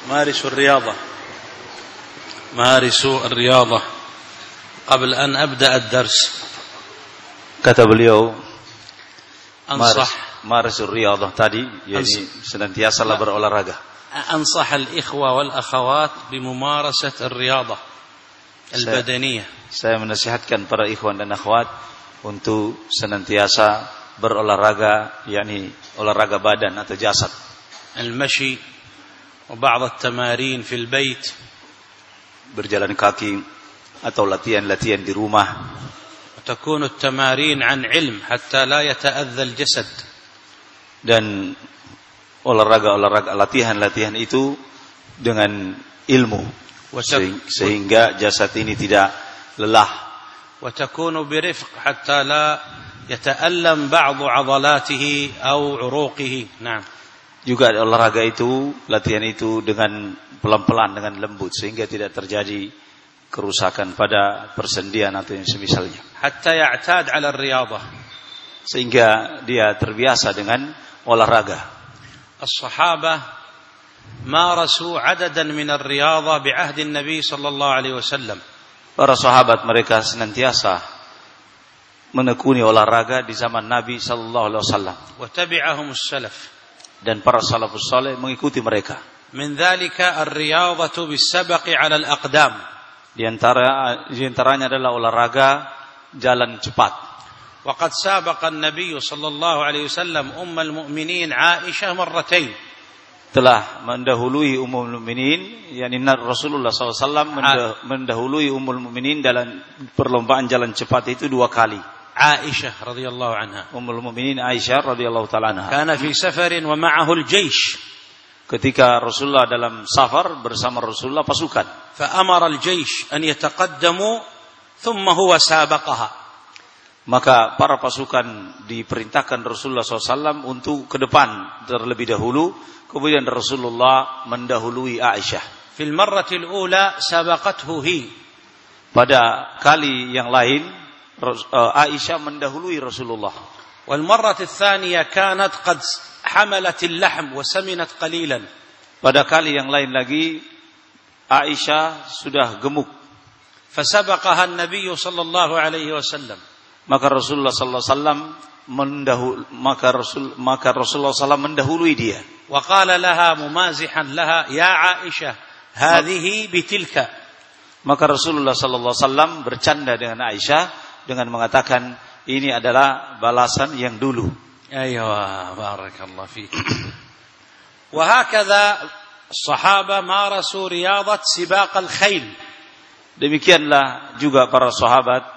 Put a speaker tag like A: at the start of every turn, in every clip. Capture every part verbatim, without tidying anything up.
A: مارسوا الرياضة مارسوا الرياضة قبل أن أبدأ الدرس.
B: Kata beliau,
A: أنصح
B: Marasul Riyadhah tadi, yakni senantiasalah berolahraga.
A: أنصح الإخوة والأخوات بممارسة الرياضة البدنية.
B: Saya menasihatkan para ikhwan dan akhwat untuk senantiasa berolahraga, yakni olahraga badan atau jasad.
A: المشي وبعض التمارين في البيت.
B: Berjalan kaki atau latihan-latihan di rumah.
A: وتكون التمارين عن علم حتى لا يتأذى الجسد.
B: Dan olahraga-olahraga latihan-latihan itu dengan ilmu sehingga jasad ini tidak lelah.
A: وتكون برفق حتى لا يتألم بعض عضلاته أو عروقه. نعم.
B: Juga olahraga itu, latihan itu dengan pelan-pelan, dengan lembut sehingga tidak terjadi kerusakan pada persendian atau yang semisalnya.
A: حتى يعتاد على الرياضة.
B: Sehingga dia terbiasa dengan olahraga.
A: الصحابة مارسوا عددا من الرياضة بعهد النبي صلى الله عليه وسلم.
B: Para sahabat mereka senantiasa menekuni olahraga di zaman Nabi sallallahu alaihi wasallam.
A: وتبعهم السلف.
B: Dan para salafus saleh mengikuti mereka.
A: من ذلك الرياضة بالسبق على الأقدام.
B: Di antara di antaranya adalah olahraga jalan cepat.
A: وقد سابق النبي صلى الله عليه وسلم أم المؤمنين عائشة مرتين.
B: Telah mendahului Ummul Mukminin, yakni Rasulullah sallallahu alaihi wasallam mendahului Ummul Mukminin dalam perlombaan jalan cepat itu dua kali.
A: عائشة رضي الله عنها.
B: Ummul Mukminin Aisyah radhiyallahu taala anha.
A: كان في سفر ومعه الجيش.
B: Ketika Rasulullah dalam safar bersama Rasulullah pasukan.
A: فأمر الجيش أن يتقدموا ثم هو سابقها.
B: Maka para pasukan diperintahkan Rasulullah sallallahu alaihi wasallam untuk ke depan terlebih dahulu, kemudian Rasulullah mendahului Aisyah.
A: في المرة الأولى سبقته هي.
B: Pada kali yang lain Aisyah mendahului Rasulullah.
A: والمرة الثانية كانت قد حملت اللحم وسمنت قليلا.
B: Pada kali yang lain lagi Aisyah sudah gemuk.
A: فسبقها النبي صلى الله عليه وسلم.
B: Maka Rasulullah sallallahu alaihi wasallam mendahului maka Rasul maka Rasulullah sallallahu alaihi wasallam mendahului dia.
A: وقال لها ممازحا لها يا عائشة هذه بتلك.
B: Maka Rasulullah sallallahu alaihi wasallam bercanda dengan Aisyah dengan mengatakan ini adalah balasan yang dulu.
A: أيوة بارك الله فيك. وهكذا الصحابة مارسوا رياضة سباق الخيل.
B: Demikianlah juga para sahabat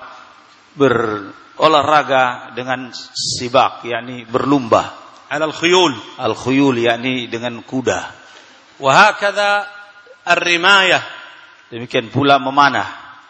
B: berolahraga dengan sibak, yakni berlumba.
A: Al khuyul,
B: al khuyul yakni dengan kuda.
A: وهكذا الرماية.
B: Demikian pula memanah.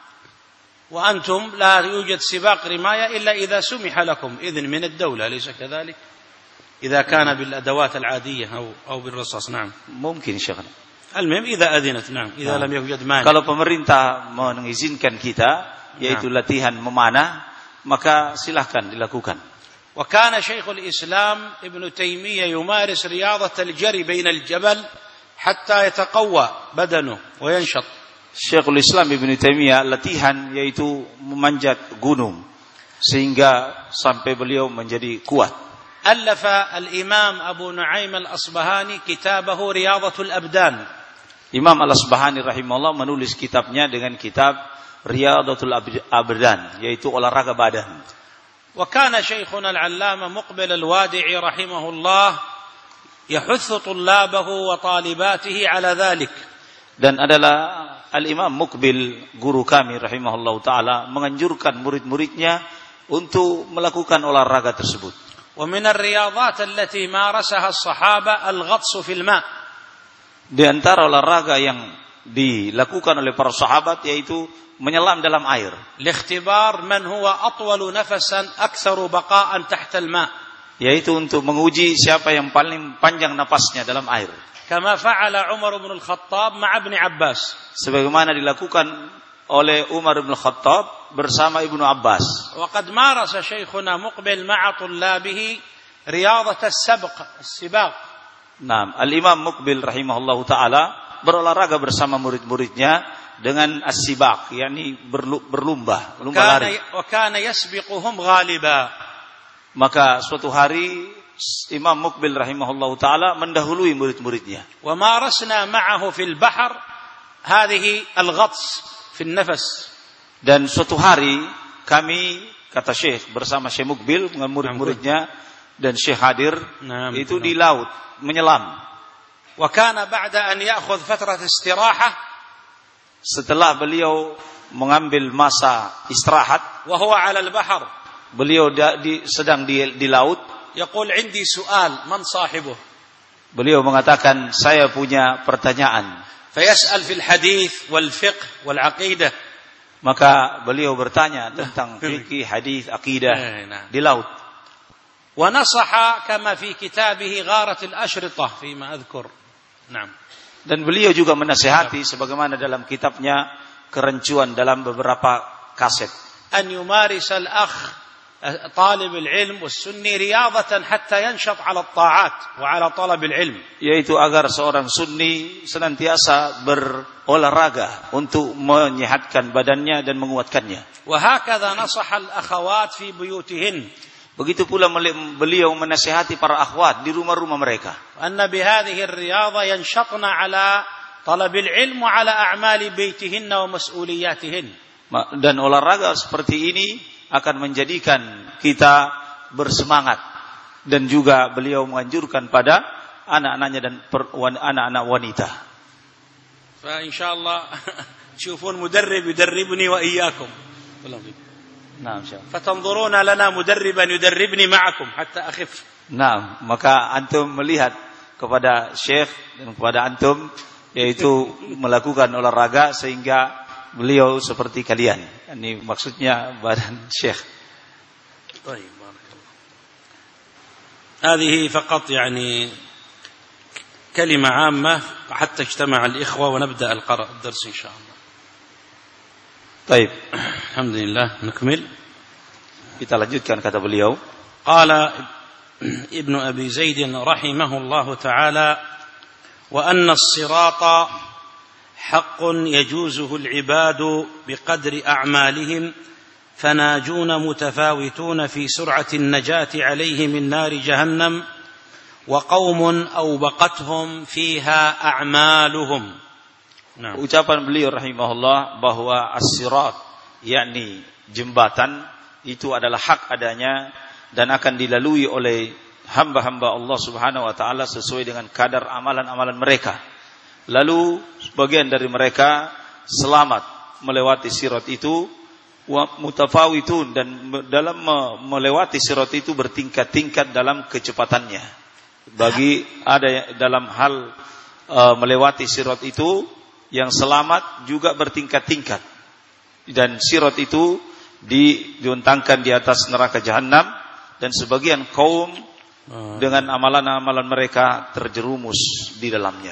A: وأنتم لا يوجد سباق رماية إلا إذا سمح لكم إذن من الدولة، أليس كذلك؟ إذا كان بالأدوات العادية أو أو بالرصاص. نعم.
B: ممكن شيخنا.
A: المهم إذا أذنت. نعم. إذا لم يوجد مانع.
B: Kalau pemerintah mengizinkan kita yaitu latihan memanah, maka silahkan dilakukan.
A: وكان شيخ الإسلام ابن تيمية يمارس رياضة الجري بين الجبل حتى يتقوى بدنه وينشط.
B: Syekhul Islam Ibnu Taimiyah latihan yaitu memanjat gunung sehingga sampai beliau menjadi kuat.
A: ألف الإمام أبو نعيم الأصبهاني كتابه رياضة الأبدان.
B: Imam Al-Asbahani rahimahullah menulis kitabnya dengan kitab Riyadatul Abdan, yaitu olahraga badan.
A: وكان شيخنا العلامة مقبل الوادعي رحمه الله يحث طلابه وطالباته على ذلك.
B: Dan adalah Al-Imam Muqbil, guru kami rahimahullah ta'ala, menganjurkan murid-muridnya untuk melakukan olahraga tersebut.
A: ومن الرياضات التي مارسها الصحابة الغطس في الماء.
B: Di antara olahraga yang dilakukan oleh para sahabat yaitu menyelam dalam air.
A: لاختبار من هو أطول نفسا أكثر بقاء تحت الماء.
B: Yaitu untuk menguji siapa yang paling panjang napasnya dalam air.
A: كما فعل عمر بن الخطاب مع ابن عباس.
B: Sebagaimana dilakukan oleh Umar bin Khattab bersama Ibnu Abbas.
A: وقد مارس شيخنا مقبل مع طلابه رياضة السبق السباق.
B: Nah, Al-Imam Muqbil rahimahullahu ta'ala berolahraga bersama murid-muridnya dengan as-sibaq, yakni berlumba, lomba lari.
A: Wa kana yasbiquhum ghaliba.
B: Maka suatu hari Imam Muqbil rahimahullahu taala mendahului murid-muridnya.
A: Wa marasna ma'ahu fil bahr hadhihi al-ghats fi an-nafas.
B: Dan suatu hari kami, kata Syekh, bersama Syekh Muqbil dengan murid-muridnya dan Syekh hadir, nah, itu nah. di laut menyelam.
A: Wa kana ba'da an ya'khudh fatrat istirahah,
B: setelah beliau mengambil masa istirahat,
A: wa huwa 'ala al-bahr,
B: beliau di, sedang di, di laut.
A: Yaqul 'indi su'al, man sahibuh?
B: Beliau mengatakan, saya punya pertanyaan.
A: Fayas'al fil hadits wal fiqh wal 'aqidah.
B: Maka beliau bertanya tentang fikih, hadis, akidah di laut. Wa
A: nasaha kama fi kitabih gharat al-ashritah fima adhkur. Naam.
B: Dan beliau juga menasihati sebagaimana dalam kitabnya kerancuan dalam beberapa kaset.
A: An yumaris al-akh طالب العلم والسني رياضة حتى ينشط على الطاعات وعلى طلب العلم.
B: Yaitu agar seorang sunni senantiasa berolahraga untuk menyehatkan badannya dan menguatkannya.
A: وهكذا نصح الأخوات في بيوتهن.
B: Begitu pula beliau menasihati para akhwat di rumah-rumah mereka.
A: أن بهذه الرياضة ينشطن على طلب العلم وعلى أعمال بيتهن ومسؤولياتهن.
B: Dan olahraga seperti ini akan menjadikan kita bersemangat, dan juga beliau menganjurkan pada anak-anaknya dan anak-anak wanita.
A: Fa insyaallah tshufun mudarrib yudarribuni wa iyyakum.
B: Naam, insyaallah.
A: Fatanzuruna lana mudarriban yudarribni ma'akum hatta akhif.
B: Naam, maka antum melihat kepada Syekh dan kepada antum, yaitu melakukan olahraga sehingga beliau seperti kalian. Ini maksudnya badan Syekh.
A: طيب بارك الله. هذه فقط يعني كلمة عامة حتى اجتمع الإخوة ونبدأ القراءة الدرس إن شاء الله.
B: طيب.
A: الحمد لله. نكمل.
B: Kita lanjutkan kata beliau.
A: قال ابن أبي زيد رحمه الله تعالى وأن الصراط حق يجوزه العباد بقدر أعمالهم فناجون متفاوتون في سرعة النجاة عليه من نار جهنم وقوم أوبقتهم فيها أعمالهم.
B: Nah. Ucapan beliau rahimahullah bahwa as-sirat, yakni jembatan, itu adalah hak adanya dan akan dilalui oleh hamba-hamba Allah Subhanahu wa taala sesuai dengan kadar amalan-amalan mereka. Lalu sebagian dari mereka selamat melewati sirat itu, wa mutafawitun, dan dalam melewati sirat itu bertingkat-tingkat dalam kecepatannya. Bagi ada dalam hal uh, melewati sirat itu yang selamat juga bertingkat-tingkat. Dan sirat itu dibentangkan di atas neraka jahanam, dan sebagian kaum dengan amalan-amalan mereka terjerumus di dalamnya.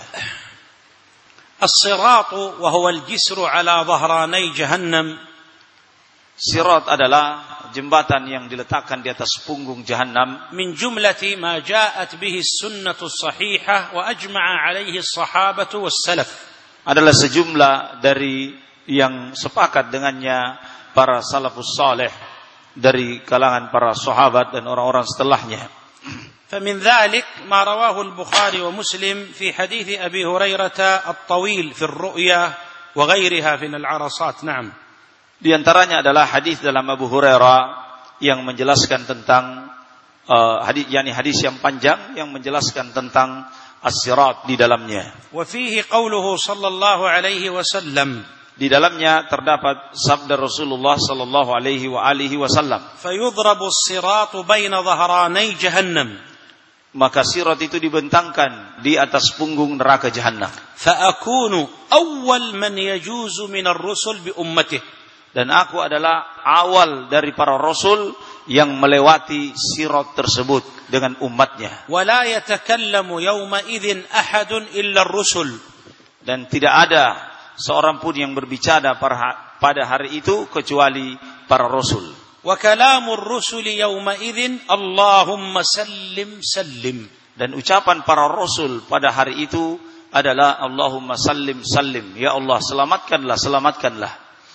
A: As-sirat wa huwa al-jisru ala dhahranai jahannam.
B: Sirat adalah jembatan yang diletakkan di atas punggung jahannam.
A: Min jumlati ma ja'at bihi as-sunnatu as-sahihah wa ajma'a 'alaihi as-sahabatu was-salaf.
B: Adalah sejumlah dari yang sepakat dengannya para salafus saleh dari kalangan para sahabat dan orang-orang setelahnya.
A: فمن ذلك ما رواه البخاري ومسلم في حديث أبي هريرة الطويل في الرؤيا وغيرها من العرصات. نعم.
B: Di antaranya adalah hadis dalam Abu Hurairah yang menjelaskan tentang uh, hadis, yakni hadis yang panjang yang menjelaskan tentang as-sirat di dalamnya.
A: وفيه قوله صلى الله عليه وسلم.
B: Di dalamnya terdapat sabda Rasulullah sallallahu alaihi wa alihi wasallam.
A: فيضرب الصراط بين ظهراني جهنم.
B: Maka sirat itu dibentangkan di atas punggung neraka jahanam.
A: Fa'akunu awwal man yajuzu min ar-rusul bi ummatihi.
B: Dan aku adalah awal dari para rasul yang melewati sirat tersebut dengan umatnya.
A: Wa la yatakallamu yawma idzin ahadun illa ar-rusul.
B: Dan tidak ada seorang pun yang berbicara pada hari itu kecuali para rasul.
A: Wa kalamur rusuli yawma idzin Allahumma sallim sallim.
B: Dan ucapan para rasul pada hari itu adalah Allahumma sallim sallim, ya Allah selamatkanlah selamatkanlah.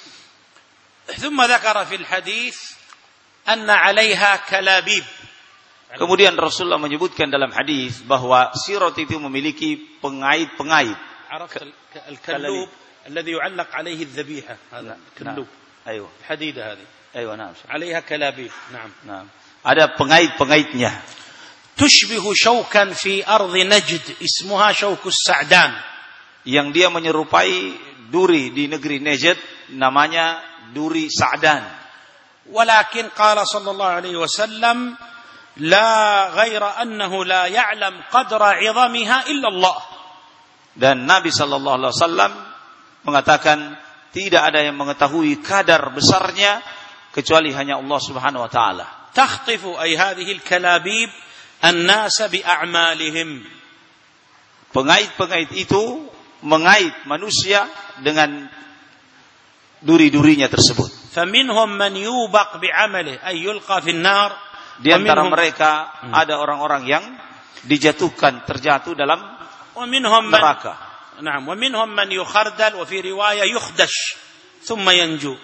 A: ثم ذكر في الحديث أن عليها كلابيب.
B: Kemudian Rasulullah menyebutkan dalam hadis bahwa sirat itu memiliki pengait-pengait.
A: عرفت الكلوب الذي يعلق عليه الذبيحة هذا كلوب.
B: أيوة.
A: الحديدة هذه.
B: أيوة نعم.
A: عليها كلابيب. نعم.
B: نعم. Ada pengait-pengaitnya.
A: تشبه شوكا في أرض نجد اسمها شوك السعدان.
B: Yang dia menyerupai duri di negeri Najd, namanya duri Sa'dan.
A: ولكن قال صلى الله عليه وسلم لا غير أنه لا يعلم قدر عظمها إلا الله.
B: Dan Nabi sallallahu alaihi wasallam mengatakan tidak ada yang mengetahui kadar besarnya kecuali hanya Allah Subhanahu wa taala.
A: تخطف أي هذه الكلابيب الناس بأعمالهم.
B: Pengait-pengait itu mengait manusia dengan duri-durinya tersebut.
A: فمنهم من يوبق بعمله أي يلقى في النار.
B: Di antara mereka ada orang-orang yang dijatuhkan terjatuh dalam neraka.
A: نعم ومنهم من يخردل وفي رواية يخدش ثم ينجو.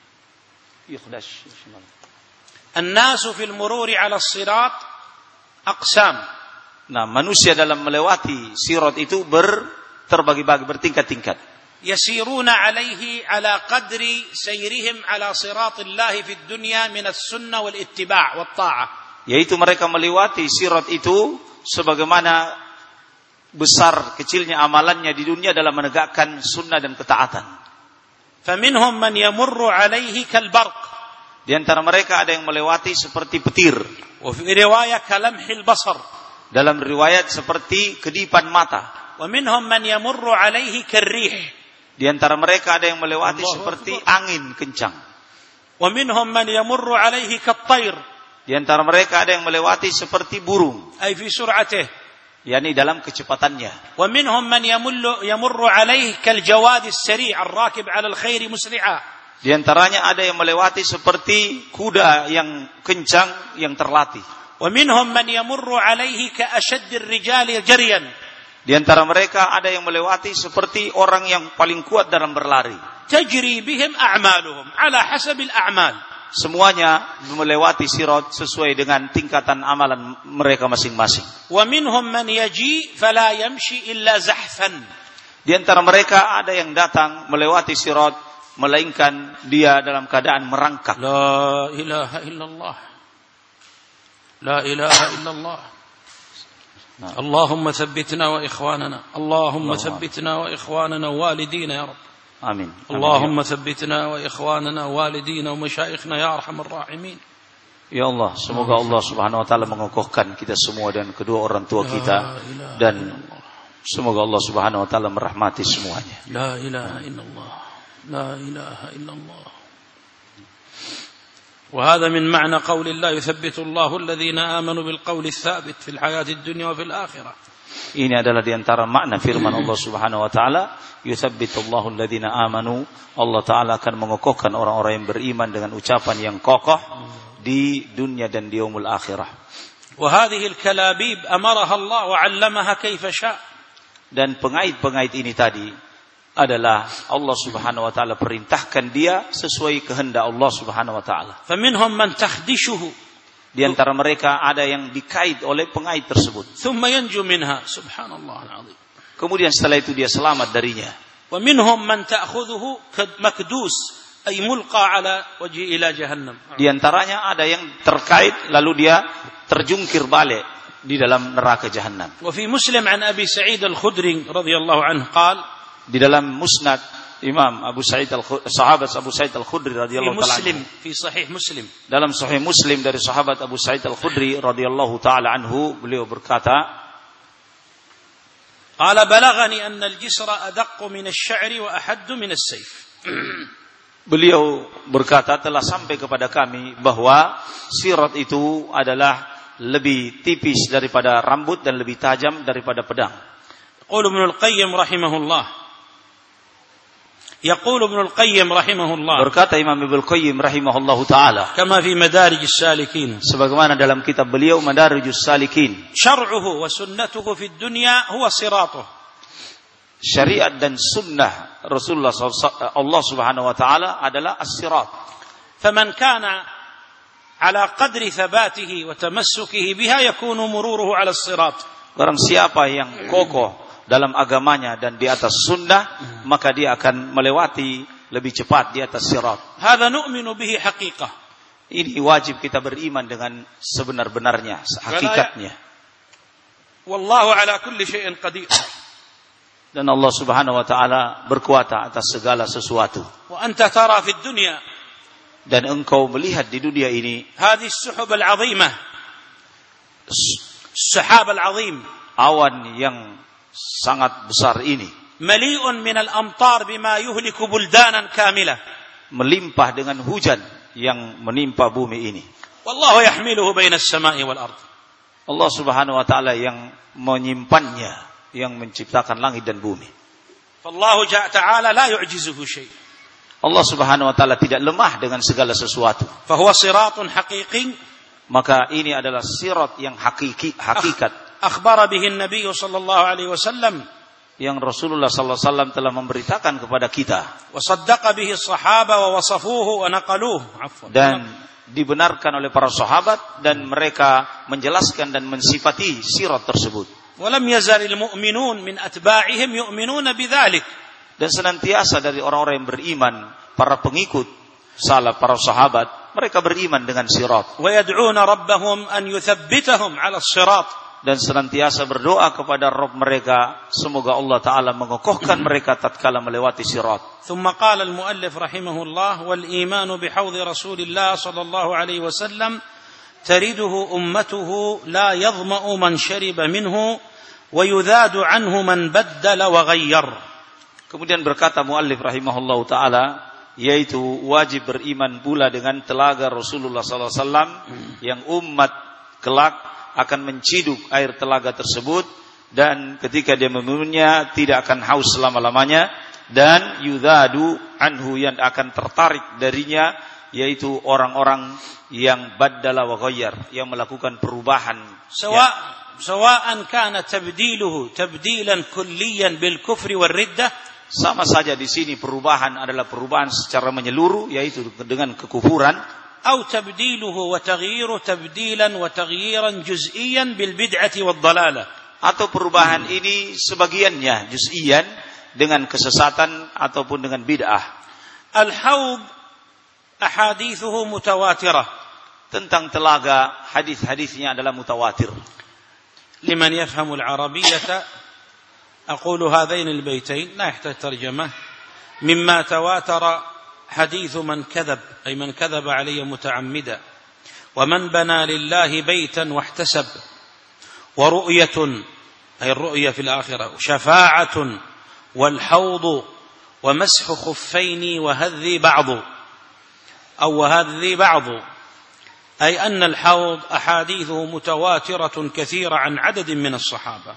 B: يخدش.
A: الناس في المرور على الصراط أقسام.
B: Nah, manusia dalam melewati sirat itu ber terbagi-bagi bertingkat-tingkat.
A: يسيرون عليه على قدر سيرهم على صراط الله في الدنيا من السنة والاتباع والطاعة. Yaitu
B: mereka melewati sirat itu sebagaimana besar kecilnya amalannya di dunia dalam menegakkan sunnah dan ketaatan.
A: فمنهم من يمر عليه كالبرق.
B: Di antara mereka ada yang melewati seperti petir.
A: وفي رواية كلمح البصر.
B: Dalam riwayat seperti kedipan mata.
A: ومنهم من يمر عليه كالريح.
B: Di antara mereka ada yang melewati Allah seperti Allah. Angin kencang.
A: ومنهم من يمر عليه كالطير.
B: Di antara mereka ada yang melewati seperti burung.
A: أي في سرعته.
B: yakni dalam kecepatannya.
A: ومنهم من يمر يمر عليه كالجواد السريع الراكب على الخير مسرعا.
B: Di antaranya ada yang melewati seperti kuda yang kencang yang terlatih.
A: ومنهم من يمر عليه كأشد الرجال جريا.
B: Di antara mereka ada yang melewati seperti orang yang paling kuat dalam berlari.
A: تجري بهم أعمالهم على حسب الأعمال.
B: Semuanya melewati sirat sesuai dengan tingkatan amalan mereka masing-masing.
A: ومنهم من يجي فلا يمشي إلا زحفا.
B: Di antara mereka ada yang datang melewati sirat melainkan dia dalam keadaan merangkak.
A: لا إله إلا الله. لا إله إلا الله. اللهم ثبتنا وإخواننا اللهم ثبتنا وإخواننا والدينا يا رب.
B: آمين.
A: اللهم ثبتنا وإخواننا والدينا ومشايخنا يا أرحم الراحمين.
B: Ya Allah, semoga Allah Subhanahu wa taala mengokohkan kita semua dan kedua orang tua kita dan semoga Allah Subhanahu wa taala merahmati semuanya.
A: La ilaha illallah. La ilaha illallah. وهذا من معنى قول الله يثبت الله الذين آمنوا بالقول الثابت في الحياة الدنيا وفي الآخرة.
B: Ini adalah di antara makna firman Allah Subhanahu wa taala, yuthabbitullahu alladhina amanu. Allah taala akan mengokohkan orang-orang yang beriman dengan ucapan yang kokoh di dunia dan di yaumul akhirah.
A: وهذه الكلابيب أمرها الله وعلمها كيف شاء.
B: Dan pengait-pengait ini tadi adalah Allah Subhanahu wa taala perintahkan dia sesuai kehendak Allah Subhanahu wa taala.
A: فمنهم من تخدشه.
B: Di antara mereka ada yang dikait oleh pengait tersebut.
A: ثم ينجو منها سبحان الله العظيم.
B: Kemudian setelah itu dia selamat darinya.
A: ومنهم من تأخذه مكدوس أي ملقى على وجهه إلى جهنم.
B: Di antaranya ada yang terkait lalu dia terjungkir balik di dalam neraka jahanam.
A: وفي مسلم عن أبي سعيد الخدري رضي الله عنه قال.
B: Di dalam musnad Imam Abu Sa'id al-Khudri, sahabat Abu Sa'id al-Khudri radhiyallahu taala
A: anhu. Fi sahih Muslim.
B: Dalam sahih Muslim dari sahabat Abu Sa'id al-Khudri radhiyallahu taala anhu, beliau berkata,
A: "Qala balaghani anna al-jisra adaqqu min asy-sya'ri wa ahaddu min as-sayf."
B: Beliau berkata, telah sampai kepada kami bahwa sirat itu adalah lebih tipis daripada rambut dan lebih tajam daripada pedang.
A: Qul Ibnu al-Qayyim rahimahullah. يقول ابن القيم رحمه الله.
B: Berkata Imam Ibnu Qayyim rahimahullahu taala.
A: كما في مدارج السالكين.
B: Sebagaimana dalam kitab beliau Madarijus Salikin.
A: شرعه وسنته في الدنيا هو صراطه.
B: syariat dan sunnah Rasulullah Allah Subhanahu wa taala adalah as-sirat.
A: Faman kana ala qadri thabatihi wa tamassukihi biha yakunu mururuhu ala as-sirat.
B: Barang siapa yang kokoh dalam agamanya dan di atas sunnah, maka dia akan melewati lebih cepat di atas sirat.
A: Hadza nu'minu bihi haqiqah.
B: Ini wajib kita beriman dengan sebenar-benarnya, hakikatnya.
A: Wallahu ala kulli syai'in qadir.
B: Dan Allah Subhanahu wa taala berkuasa atas segala sesuatu.
A: Wa anta tara fid dunya,
B: dan engkau melihat di dunia ini,
A: hadhihi as-suhub al-'azimah, as-sahab al-'azim,
B: awan yang sangat besar ini,
A: mali'un min al-amtar bima yuhliku buldanan kamilah,
B: melimpah dengan hujan yang menimpa bumi ini.
A: Wallahu yahmiluhu baina as-sama'i wal ard.
B: Allah Subhanahu wa taala yang menyimpannya, yang menciptakan langit dan bumi.
A: Fallahu ta'ala la yu'jizuhu syai'.
B: Allah Subhanahu wa taala tidak lemah dengan segala sesuatu.
A: Fa huwa siratun haqiqi,
B: maka ini adalah sirat yang hakiki, hakikat.
A: Akhbara bihi an-nabiy sallallahu alaihi wasallam,
B: yang Rasulullah sallallahu alaihi wasallam telah memberitakan kepada kita.
A: Wa saddaqa bihi as-sahaba wa wasafuhu wa naqaluhu. Afwan.
B: Dan dibenarkan oleh para sahabat dan mereka menjelaskan dan mensifati sirat tersebut.
A: Walam yazalil mu'minun min atba'ihim yu'minuna bidzalik.
B: Dan senantiasa dari orang-orang yang beriman, para pengikut salah para sahabat, mereka beriman dengan sirat.
A: Wa yad'una rabbahum an yuthabbitahum 'ala as-sirat.
B: Dan senantiasa berdoa kepada Rabb mereka, semoga Allah Ta'ala mengokohkan mereka tatkala melewati sirat.
A: ثم قال المؤلف رحمه الله والإيمان بحوض رسول الله صلى الله عليه وسلم ترده أمته لا يظمأ من شرب منه ويذاد عنه من بدل وغير.
B: Kemudian berkata muallif rahimahullahu taala, yaitu wajib beriman pula dengan telaga Rasulullah sallallahu alaihi wasallam yang umat kelak akan menciduk air telaga tersebut, dan ketika dia meminumnya tidak akan haus selama-lamanya, dan yudhadu anhu, yang akan tertarik darinya, yaitu orang-orang yang baddala wa ghayyar, yang melakukan perubahan.
A: Sawa sawa'an kana tabdiluhu tabdilan kulliyan bil kufri war riddah,
B: sama saja di sini perubahan adalah perubahan secara menyeluruh, yaitu dengan kekufuran,
A: atau tabdiluhu wa taghyiru tabdilan wa taghyiran juz'iyan bil bid'ati wad dalalah,
B: atau perubahan ini sebagiannya juz'iyan dengan kesesatan ataupun dengan bid'ah.
A: Al-Hawd ahadithuhu mutawatirah,
B: tentang telaga hadis-hadisnya adalah mutawatir.
A: Liman yafhamu al-arabiyyata aqulu hadain al-baytain la yahtaj tarjamah mimma tawatara hadithu man kadhab ay man kadhaba alayya muta'ammida wa man bana lillahi baytan wahtasab wa ru'yatun ay ar-ru'ya fil akhirah shafa'atun wal hawd wa mashu khuffaini wa hadhi ba'd aw hadhi ba'd أي أن الحوض أحاديثه متواترة كثيرة عن عدد من الصحابة.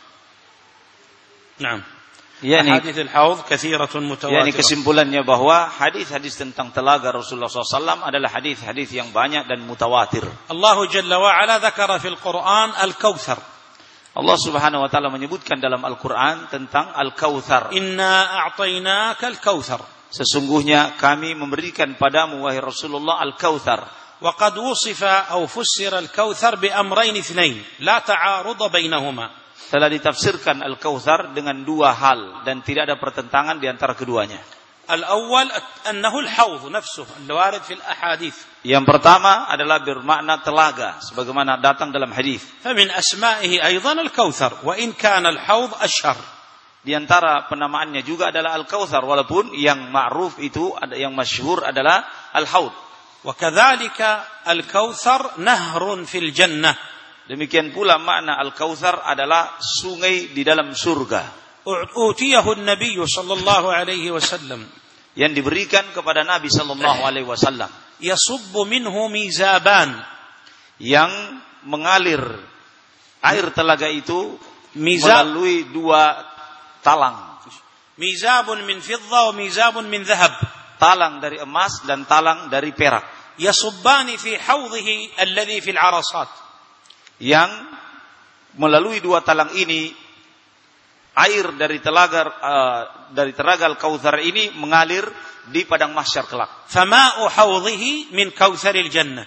A: نعم. يعني أحاديث الحوض كثيرة متواترة.
B: يعني kesimpulannya bahwa hadis-hadis tentang telaga Rasulullah sallallahu alaihi wasallam adalah hadis-hadis yang banyak dan mutawatir.
A: Allah Jalla wa Ala dzakara fil Quran al-Kautsar.
B: Allah Subhanahu wa taala menyebutkan dalam Al-Qur'an tentang Al-Kautsar.
A: Inna a'tainaka al-Kautsar.
B: Sesungguhnya kami memberikan padamu wahai Rasulullah Al-Kautsar.
A: وقد وصف أو فسر الكوثر بأمرين اثنين لا تعارض بينهما.
B: Telah ditafsirkan Al-Kautsar dengan dua hal dan tidak ada pertentangan di antara keduanya.
A: الأول أنه الحوض نفسه الوارد في الأحاديث.
B: Yang pertama adalah bermakna telaga sebagaimana datang dalam hadis.
A: فمن أسمائه أيضا الكوثر وإن كان الحوض أشهر.
B: Di antara penamaannya juga adalah Al-Kautsar, walaupun yang ma'ruf itu ada, yang masyhur adalah Al-Haud.
A: وكذلك الكوثر نهر في الجنة.
B: Demikian pula makna Al-Kautsar adalah sungai di dalam surga.
A: أوتيه النبي صلى الله عليه وسلم.
B: Yang diberikan kepada Nabi sallallahu alaihi wasallam.
A: يصب منه ميزابان.
B: Yang mengalir air telaga itu
A: ميزاب.
B: melalui dua talang.
A: ميزاب من فضة وميزاب من ذهب.
B: Talang dari emas dan talang dari perak.
A: يصبان في حوضه الذي في العرصات.
B: Yang melalui dua talang ini air dari telaga uh, dari telaga Al-Kautsar ini mengalir di padang mahsyar kelak.
A: Fama'u hawdhihi min kautsaril jannah.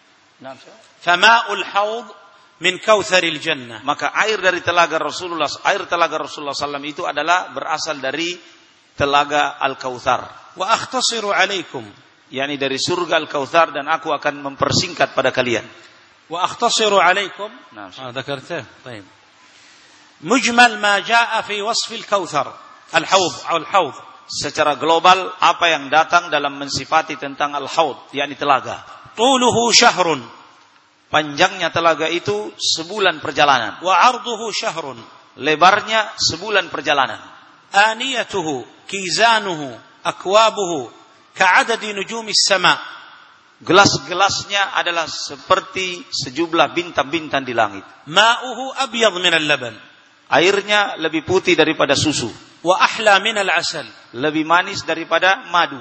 A: Fama'ul hawd min kautsaril jannah.
B: Maka air dari telaga Rasulullah, air telaga Rasulullah sallallahu alaihi wasallam itu adalah berasal dari telaga Al-Kautsar.
A: Wa akhtasiru alaikum,
B: yakni dari surga Al-Kautsar, dan aku akan mempersingkat pada kalian.
A: Wa akhtasiru alaikum. Nah, dzakartah. Baik. Mujmal ma jaa fi wasf al-Kautsar, al-hawd atau al-hawd.
B: Secara global apa yang datang dalam mensifati tentang al-hawd, yakni telaga.
A: Tuluhu syahrun,
B: panjangnya telaga itu sebulan perjalanan.
A: Wa arduhu syahrun,
B: lebarnya sebulan perjalanan.
A: Aniyatuhu, kizanuhu, akwabuhu, ka'adadi nujumis sama.
B: Gelas-gelasnya adalah seperti sejumlah bintang-bintang di langit.
A: Ma'uhu abyad min al-laban,
B: airnya lebih putih daripada susu.
A: Wa ahla min al-asal,
B: lebih manis daripada madu.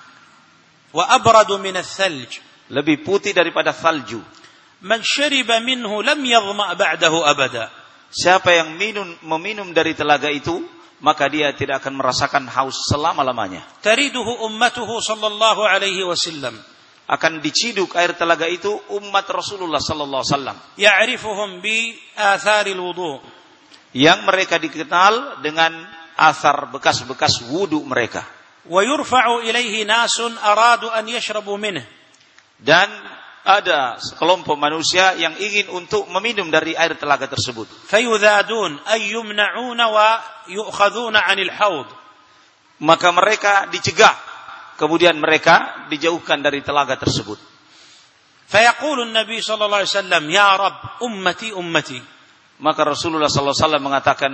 A: Wa abradu min al-thalj,
B: lebih putih daripada salju.
A: Man syariba minhu lam yadhma' ba'dahu abada.
B: Siapa yang minum meminum dari telaga itu, maka dia tidak akan merasakan haus selama-lamanya.
A: Tariduhu ummatuhu sallallahu alaihi wasallam,
B: akan diciduk air telaga itu umat Rasulullah sallallahu alaihi wasallam.
A: Ya'rifuhum bi atharil wudu,
B: yang mereka dikenal dengan asar bekas-bekas wudu mereka.
A: Wa yurfa'u ilaihi nasun aradu an yashrabu minhu,
B: dan ada sekelompok manusia yang ingin untuk meminum dari air telaga tersebut.
A: Fayudadun ay yumna'una wa yu'khadhuna 'anil hawd,
B: maka mereka dicegah, kemudian mereka dijauhkan dari telaga tersebut.
A: Fayaqulu an-nabi sallallahu alaihi wasallam, ya rab ummati ummati,
B: maka Rasulullah sallallahu alaihi wasallam mengatakan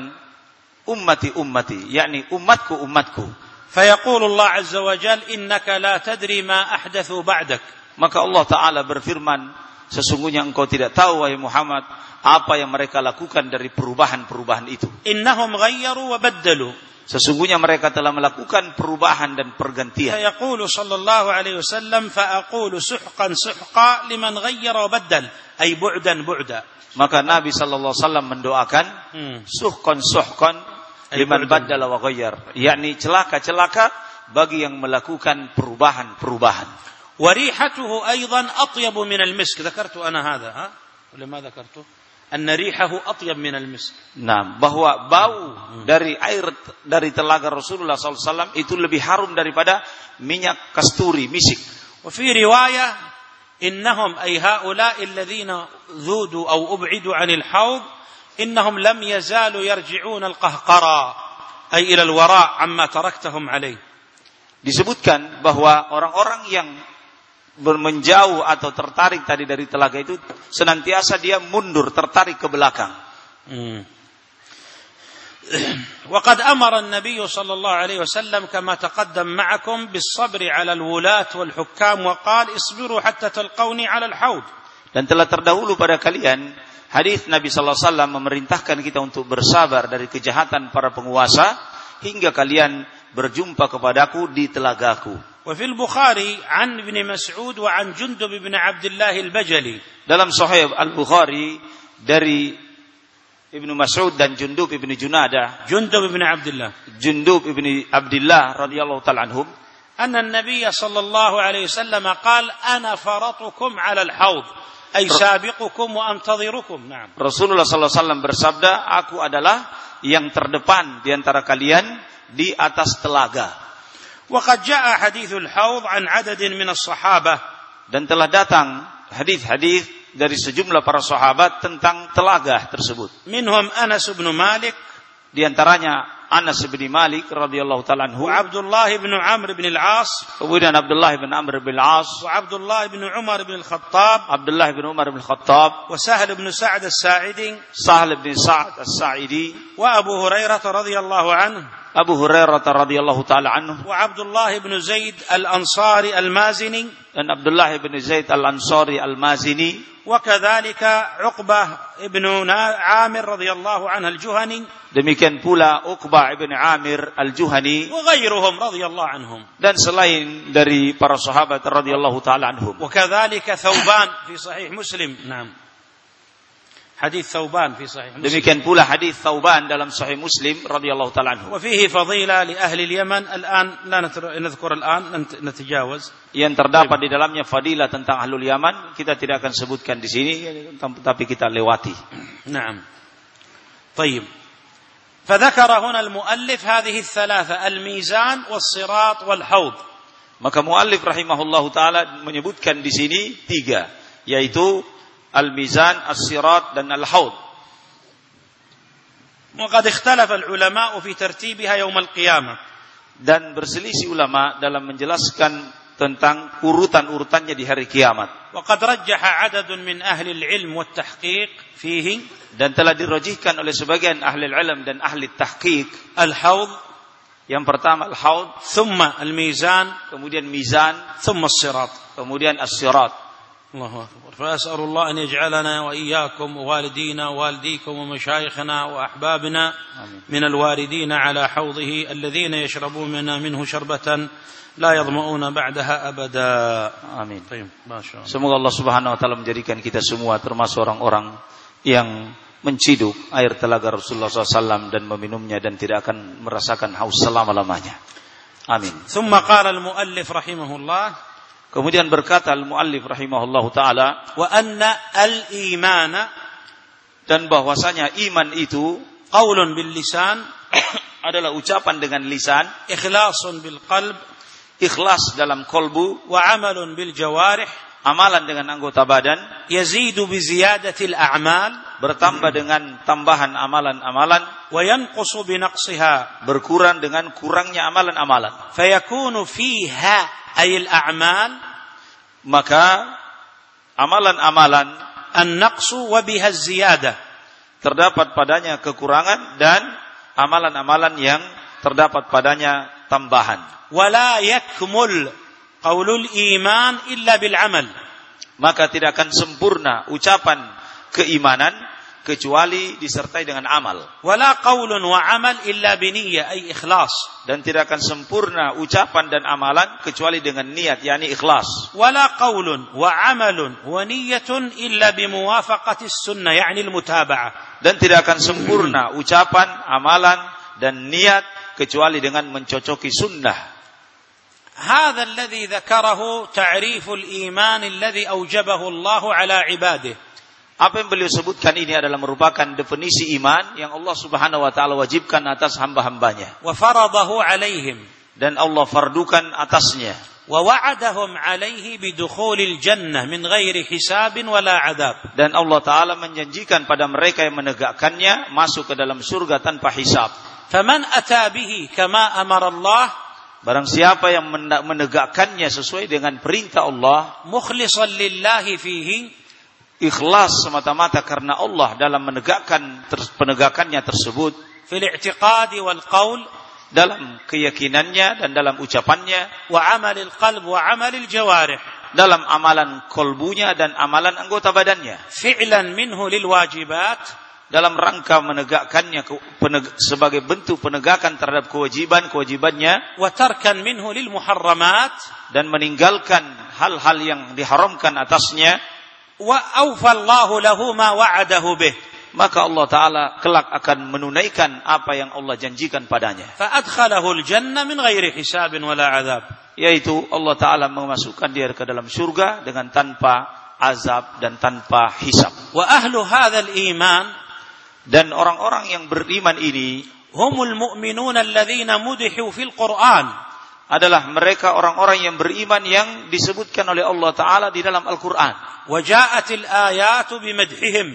B: ummati ummati, yakni umatku umatku.
A: Fayaqulu Allah azza wa jalla, innaka la tadri ma ahdathu ba'dak,
B: maka Allah Ta'ala berfirman, sesungguhnya engkau tidak tahu wahai Muhammad apa yang mereka lakukan dari perubahan-perubahan itu.
A: Innahum ghayyaru wa baddalu,
B: sesungguhnya mereka telah melakukan perubahan dan pergantian.
A: Fayaqulu sallallahu alaihi wasallam, fa aqulu suhqan suhqa liman ghayyara wa baddal, ay bu'dan bu'da.
B: Maka Nabi sallallahu alaihi wasallam mendoakan hmm. suhqan suhqan liman baddala wa ghayyar, yakni celaka-celaka bagi yang melakukan perubahan-perubahan.
A: وريحته أيضا أطيب من المسك. ذكرت أنا هذا ها ولا ما ذكرته أن ريحه أطيب من المسك.
B: Nah, bahwa bau dari air dari telaga Rasulullah sallallahu alaihi wasallam itu lebih harum daripada minyak kasturi, misik.
A: وفي رواية إنهم أي هؤلاء الذين ذودوا أو أبعدوا عن الحوض إنهم لم يزالوا يرجعون القهقرى أي إلى الوراء عما تركتهم عليه.
B: Disebutkan bahwa orang-orang yang menjauh atau tertarik tadi dari telaga itu senantiasa dia mundur, tertarik ke belakang.
A: Hmm. وقد أمر النبي صلى الله عليه وسلم كما تقدم معكم بالصبر على الولاة والحكام وقال اصبروا حتى تلقوني على الحوض.
B: Dan telah terdahulu pada kalian hadis Nabi sallallahu alaihi wasallam memerintahkan kita untuk bersabar dari kejahatan para penguasa hingga kalian berjumpa kepadaku di telagaku.
A: وفي البخاري عن ابن مسعود وعن جندب بن عبد الله البجلي.
B: Dalam Sahih Al-Bukhari dari Ibnu Mas'ud dan Jundub ibni Junadah.
A: Jundub ibni Abdullah.
B: Jundub ibni Abdullah radhiyallahu ta'ala anhum.
A: أن النبي صلى الله عليه وسلم قال أنا فرطكم على الحوض أي سابقكم وأنتظركم. نعم.
B: Rasulullah sallallahu alaihi wasallam bersabda, aku adalah yang terdepan di antara kalian di atas telaga.
A: وقد جاء حديث الحوض عن عدد من الصحابة.
B: Dan telah datang hadis-hadis dari sejumlah para sahabat tentang telaga tersebut.
A: منهم أنس بن مالك,
B: di antaranya Anas bin Malik radhiyallahu ta'ala anhu,
A: وعبد الله بن عمرو بن العاص,
B: kemudian Abdullah bin Amr bin Al-As,
A: وعبد الله بن عمر بن الخطاب,
B: Abdullah bin Umar bin Khattab,
A: وسهل بن سعد الساعدي,
B: Sahal bin Sa'ad As-Sa'idi,
A: وأبو هريرة رضي الله عنه,
B: Abu Hurairah radhiyallahu ta'ala anhu,
A: وعبد الله بن زيد الأنصاري المازني,
B: dan Abdullah bin Zaid Al-Ansari Al-Mazini,
A: وكذلك عقبة ابن عامر رضي الله عنه الجهني,
B: demikian pula Uqbah ibn Amir Al-Juhani,
A: وغيرهم رضي الله عنهم,
B: dan selain dari para sahabat radhiyallahu ta'ala anhum.
A: وكذلك ثوبان في صحيح مسلم. نعم. حديث ثوبان في صحيح مسلم.
B: Demikian pula hadis Thauban dalam Sahih Muslim radhiyallahu taala anhu.
A: وفيه فضيلة لأهل اليمن الآن لا نذكر الآن نتجاوز.
B: Yang terdapat di dalamnya fadilah tentang ahlul Yaman, kita tidak akan sebutkan di sini, tapi kita lewati.
A: نعم. طيب. فذكر هنا المؤلف هذه الثلاثة الميزان والصراط والحوض.
B: Maka muallif rahimahullahu taala menyebutkan di sini tiga, yaitu al-mizan, as-sirat dan al-haud.
A: وقد اختلف العلماء في ترتيبها يوم القيامة.
B: Dan berselisih ulama dalam menjelaskan tentang urutan-urutannya di hari kiamat.
A: وقد رجح عدد من أهل العلم والتحقيق فيه.
B: Dan telah dirajihkan oleh sebagian ahli ilmu dan ahli tahqiq.
A: الحوض.
B: Yang pertama al-haud,
A: ثم الميزان,
B: kemudian mizan,
A: ثم الصراط,
B: kemudian as-sirat.
A: الله أكبر. فأسأل الله أن يجعلنا وإياكم ووالدينا ووالديكم ومشايخنا وأحبابنا من الواردين على حوضه الذين يشربون منا منه شربة لا يظمؤون بعدها أبدا.
B: Amin.
A: طيب. ما شاء الله.
B: Semoga Allah Subhanahu wa taala menjadikan kita semua termasuk orang-orang yang menciduk air telaga Rasulullah shallallahu alaihi wasallam dan meminumnya dan tidak akan merasakan haus selama-lamanya. Amin.
A: ثم قال المؤلف رحمه الله.
B: Kemudian berkata al-muallif rahimahullahu taala,
A: wa anna al-iman,
B: dan bahwasanya iman itu
A: qaulun bil lisan,
B: adalah ucapan dengan lisan,
A: ikhlasun bil qalb,
B: ikhlas dalam kolbu,
A: wa amalun bil jawarih,
B: amalan dengan anggota badan,
A: yazidu bi ziyadatil a'mal,
B: bertambah dengan tambahan amalan-amalan,
A: wa yanqusu bi naqsiha,
B: berkurang dengan kurangnya amalan-amalan.
A: Fayakunu fiha ayil a'mal,
B: maka amalan-amalan
A: an-naqsu wa biha ziyadah,
B: terdapat padanya kekurangan dan amalan-amalan yang terdapat padanya tambahan.
A: Wala yakmul qaulul iman illa bil amal,
B: maka tidak akan sempurna ucapan keimanan kecuali disertai dengan amal.
A: Wala qaulun wa amal illa biniyyah ay ikhlas,
B: dan tidak akan sempurna ucapan dan amalan kecuali dengan niat, yakni ikhlas.
A: Wala qaulun wa amalun wa niyyatun illa bimuwafaqati sunnah, yakni al-mutaba'ah,
B: dan tidak akan sempurna ucapan, amalan dan niat kecuali dengan mencocoki sunnah.
A: Hadha alladhi dzakarahu ta'riful iman alladhi awjabahu Allah 'ala 'ibadihi.
B: Apa yang beliau sebutkan ini adalah merupakan definisi iman yang Allah Subhanahu wa taala wajibkan atas hamba-hambanya.
A: Wa faradahu 'alaihim,
B: dan Allah fardukan atasnya.
A: Wa wa'adahum 'alaihi bidukhulil jannah min ghairi hisabin wala 'adzab.
B: Dan Allah taala menjanjikan pada mereka yang menegakkannya masuk ke dalam surga tanpa hisab.
A: Faman ata bihi kama amara Allah,
B: barang siapa yang menegakkannya sesuai dengan perintah Allah,
A: mukhlishan lillahi fihi,
B: ikhlas semata-mata karena Allah dalam menegakkan penegakannya tersebut,
A: fil i'tiqadi wal qaul,
B: dalam keyakinannya dan dalam ucapannya,
A: wa amalil qalb wa amalil jawarih,
B: dalam amalan kolbunya dan amalan anggota badannya,
A: fi'lan minhu lil wajibat,
B: dalam rangka menegakkannya sebagai bentuk penegakan terhadap kewajiban-kewajibannya,
A: wa tarkan minhu lil muharramat,
B: dan meninggalkan hal-hal yang diharamkan atasnya,
A: wa awfallahu lahu ma wa'adahu bih,
B: maka Allah taala kelak akan menunaikan apa yang Allah janjikan padanya.
A: Fa adkhalahu al-jannah min ghairi hisabin wala 'adzab,
B: yaitu Allah taala memasukkan dia ke dalam surga dengan tanpa azab dan tanpa hisab.
A: Wa ahlu hadzal iman,
B: dan orang-orang yang beriman ini,
A: humul mu'minuna alladhina mudihu fil Qur'an,
B: adalah mereka orang-orang yang beriman yang disebutkan oleh Allah taala di dalam Al-Qur'an.
A: Wa ja'atil ayatu bimadhihim,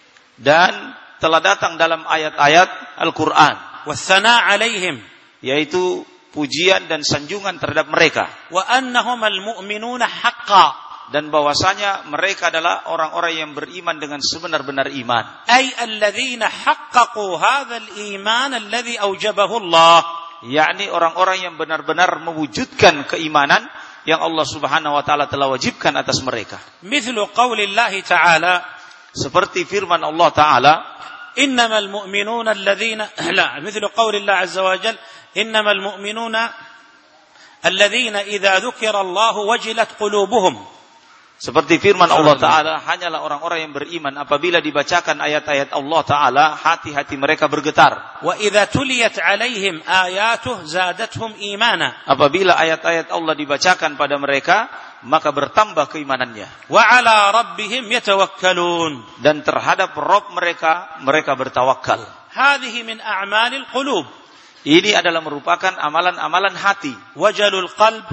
B: dan telah datang dalam ayat-ayat Al-Qur'an,
A: wathana 'alaihim,
B: yaitu pujian dan sanjungan terhadap mereka,
A: wa annahum al-mu'minuna haqqan,
B: dan bahwasanya mereka adalah orang-orang yang beriman dengan sebenar-benar iman.
A: Ay alladzina haqqaqu hadzal iman alladzi aujabahu Allah,
B: yakni orang-orang yang benar-benar mewujudkan keimanan yang Allah Subhanahu wa taala telah wajibkan atas mereka.
A: Mithlu qaulillahi ta'ala,
B: seperti firman Allah taala,
A: innamal mu'minuna alladhina, la, mithlu qaulillahi azza wa jalla, innamal mu'minuna alladhina idza dzukira Allah wajilat qulubuhum.
B: Seperti firman Allah Ta'ala, hanyalah orang-orang yang beriman apabila dibacakan ayat-ayat Allah Ta'ala, hati-hati mereka bergetar.
A: Wa idza tuliyat 'alaihim ayatuhu zadatuhum imana.
B: Apabila ayat-ayat Allah dibacakan pada mereka, maka bertambah keimanannya.
A: Wa 'ala rabbihim yatawakkalun.
B: Dan terhadap Rabb mereka, mereka bertawakal.
A: Hadhihi min a'malil qulub.
B: Ini adalah merupakan amalan-amalan hati.
A: Wajalul qalb.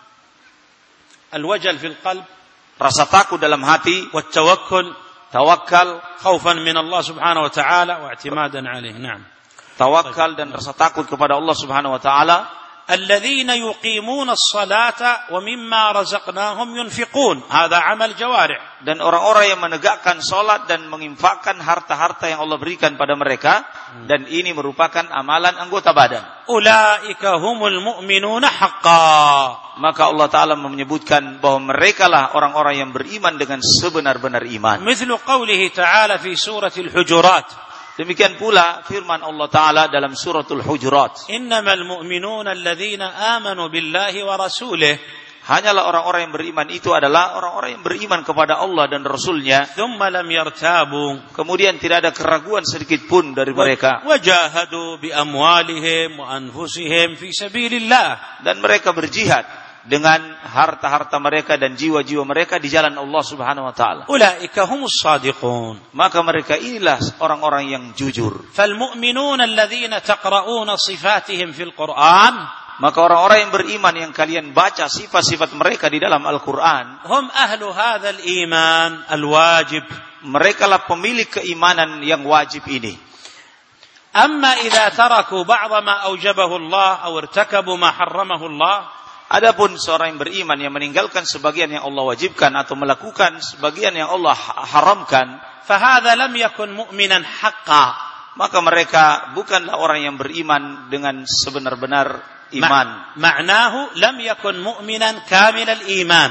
A: Al-wajal fil qalb.
B: Rasa takut dalam hati,
A: wattawakkul,
B: tawakkal,
A: khaufan min Allah Subhanahu wa ta'ala wa i'timadan 'alaihi. Na'am.
B: Tawakkal dan rasa takut kepada Allah Subhanahu wa ta'ala.
A: Alladzina yuqimuna as-salata wa mimma razaqnahum yunfiqun. Hadha 'amal jawarih.
B: Dan orang-orang yang menegakkan salat dan menginfakkan harta-harta yang Allah berikan pada mereka, hmm. dan ini merupakan amalan anggota badan.
A: Ulaika humul mu'minuna haqqan.
B: Maka Allah Ta'ala menyebutkan bahwa merekalah orang-orang yang beriman dengan sebenar-benar iman.
A: Mithlu qawlihi ta'ala fi suratil Hujurat.
B: Demikian pula firman Allah Ta'ala dalam suratul Hujurat.
A: Innamal mu'minuna alladzina amanu billahi wa rasulih.
B: Hanyalah orang-orang yang beriman itu adalah orang-orang yang beriman kepada Allah dan Rasulnya.
A: Thumma lam yartabu.
B: Kemudian tidak ada keraguan sedikit pun dari mereka.
A: Wajahadu bi amwalihim wa anfusihim fi sabilillah.
B: Dan mereka berjihad dengan harta-harta mereka dan jiwa-jiwa mereka di jalan Allah Subhanahu wa taala.
A: Ulaika humus shadiqun.
B: Maka mereka inilah orang-orang yang jujur.
A: Fal mu'minuna alladzina taqra'una sifatihim fil Qur'an.
B: Maka orang-orang yang beriman yang kalian baca sifat-sifat mereka di dalam Al-Qur'an,
A: hum ahlu hadzal iman al-wajib.
B: Merekalah pemilik keimanan yang wajib ini.
A: Amma idza taraku ba'd ma aujabahu Allah aw irtakabu ma harramahu Allah.
B: Adapun seorang yang beriman yang meninggalkan sebagian yang Allah wajibkan atau melakukan sebagian yang Allah haramkan,
A: fahadha lam yakun mu'minan haqqan.
B: Maka mereka bukanlah orang yang beriman dengan sebenar-benar iman.
A: Ma'nahu lam yakun mu'minan kamilal iman.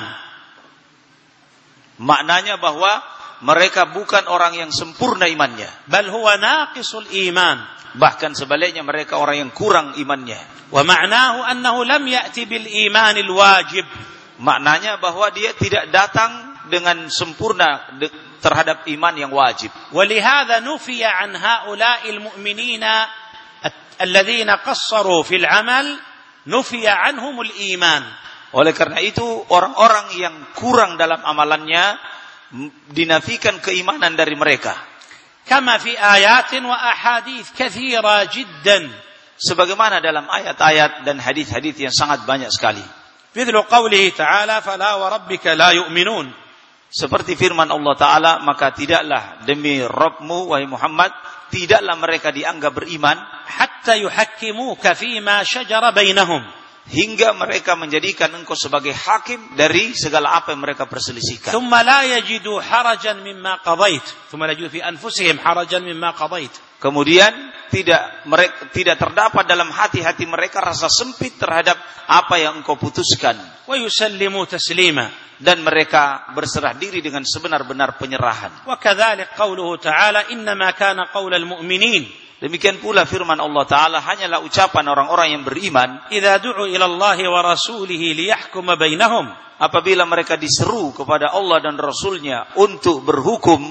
B: Maknanya bahwa mereka bukan orang yang sempurna imannya.
A: Bal huwa naqisul iman.
B: Bahkan sebaliknya mereka orang yang kurang imannya.
A: Wa ma'nahu annahu lam ya'ti bil imanil wajib.
B: Maknanya bahwa dia tidak datang dengan sempurna terhadap iman yang wajib.
A: Walihada nufiya an haula'il mu'minina alladzina qassaru fil amal nufiya anhumul iman.
B: Oleh karena itu orang-orang yang kurang dalam amalannya dinafikan keimanan dari mereka.
A: Kama fi ayatin wa ahadits katsira jiddan.
B: Sebagaimana dalam ayat-ayat dan hadis-hadis yang sangat banyak sekali.
A: Mithlu qawlihi ta'ala fala wa rabbika la yu'minun.
B: Seperti firman Allah Ta'ala, maka tidaklah demi Rabbmu wahai Muhammad, tidaklah mereka dianggap beriman
A: hatta yuhakkimuka fima shajara bainahum,
B: hingga mereka menjadikan engkau sebagai hakim dari segala apa yang mereka perselisihkan.
A: Thumma la yajidu harajan mimma qadait. Thumma la yajidu fi anfusihim harajan mimma qadait.
B: Kemudian tidak mereka tidak terdapat dalam hati-hati mereka rasa sempit terhadap apa yang engkau putuskan.
A: Wa yusallimu taslima.
B: Dan mereka berserah diri dengan sebenar-benar penyerahan.
A: Wa kadzalik qauluhu ta'ala innama kana qaulal mu'minin.
B: Demikian pula firman Allah Ta'ala, hanyalah ucapan orang-orang yang beriman.
A: Idza du'u ila Allah wa rasulih liyahkuma bainahum.
B: Apabila mereka diseru kepada Allah dan Rasulnya untuk berhukum,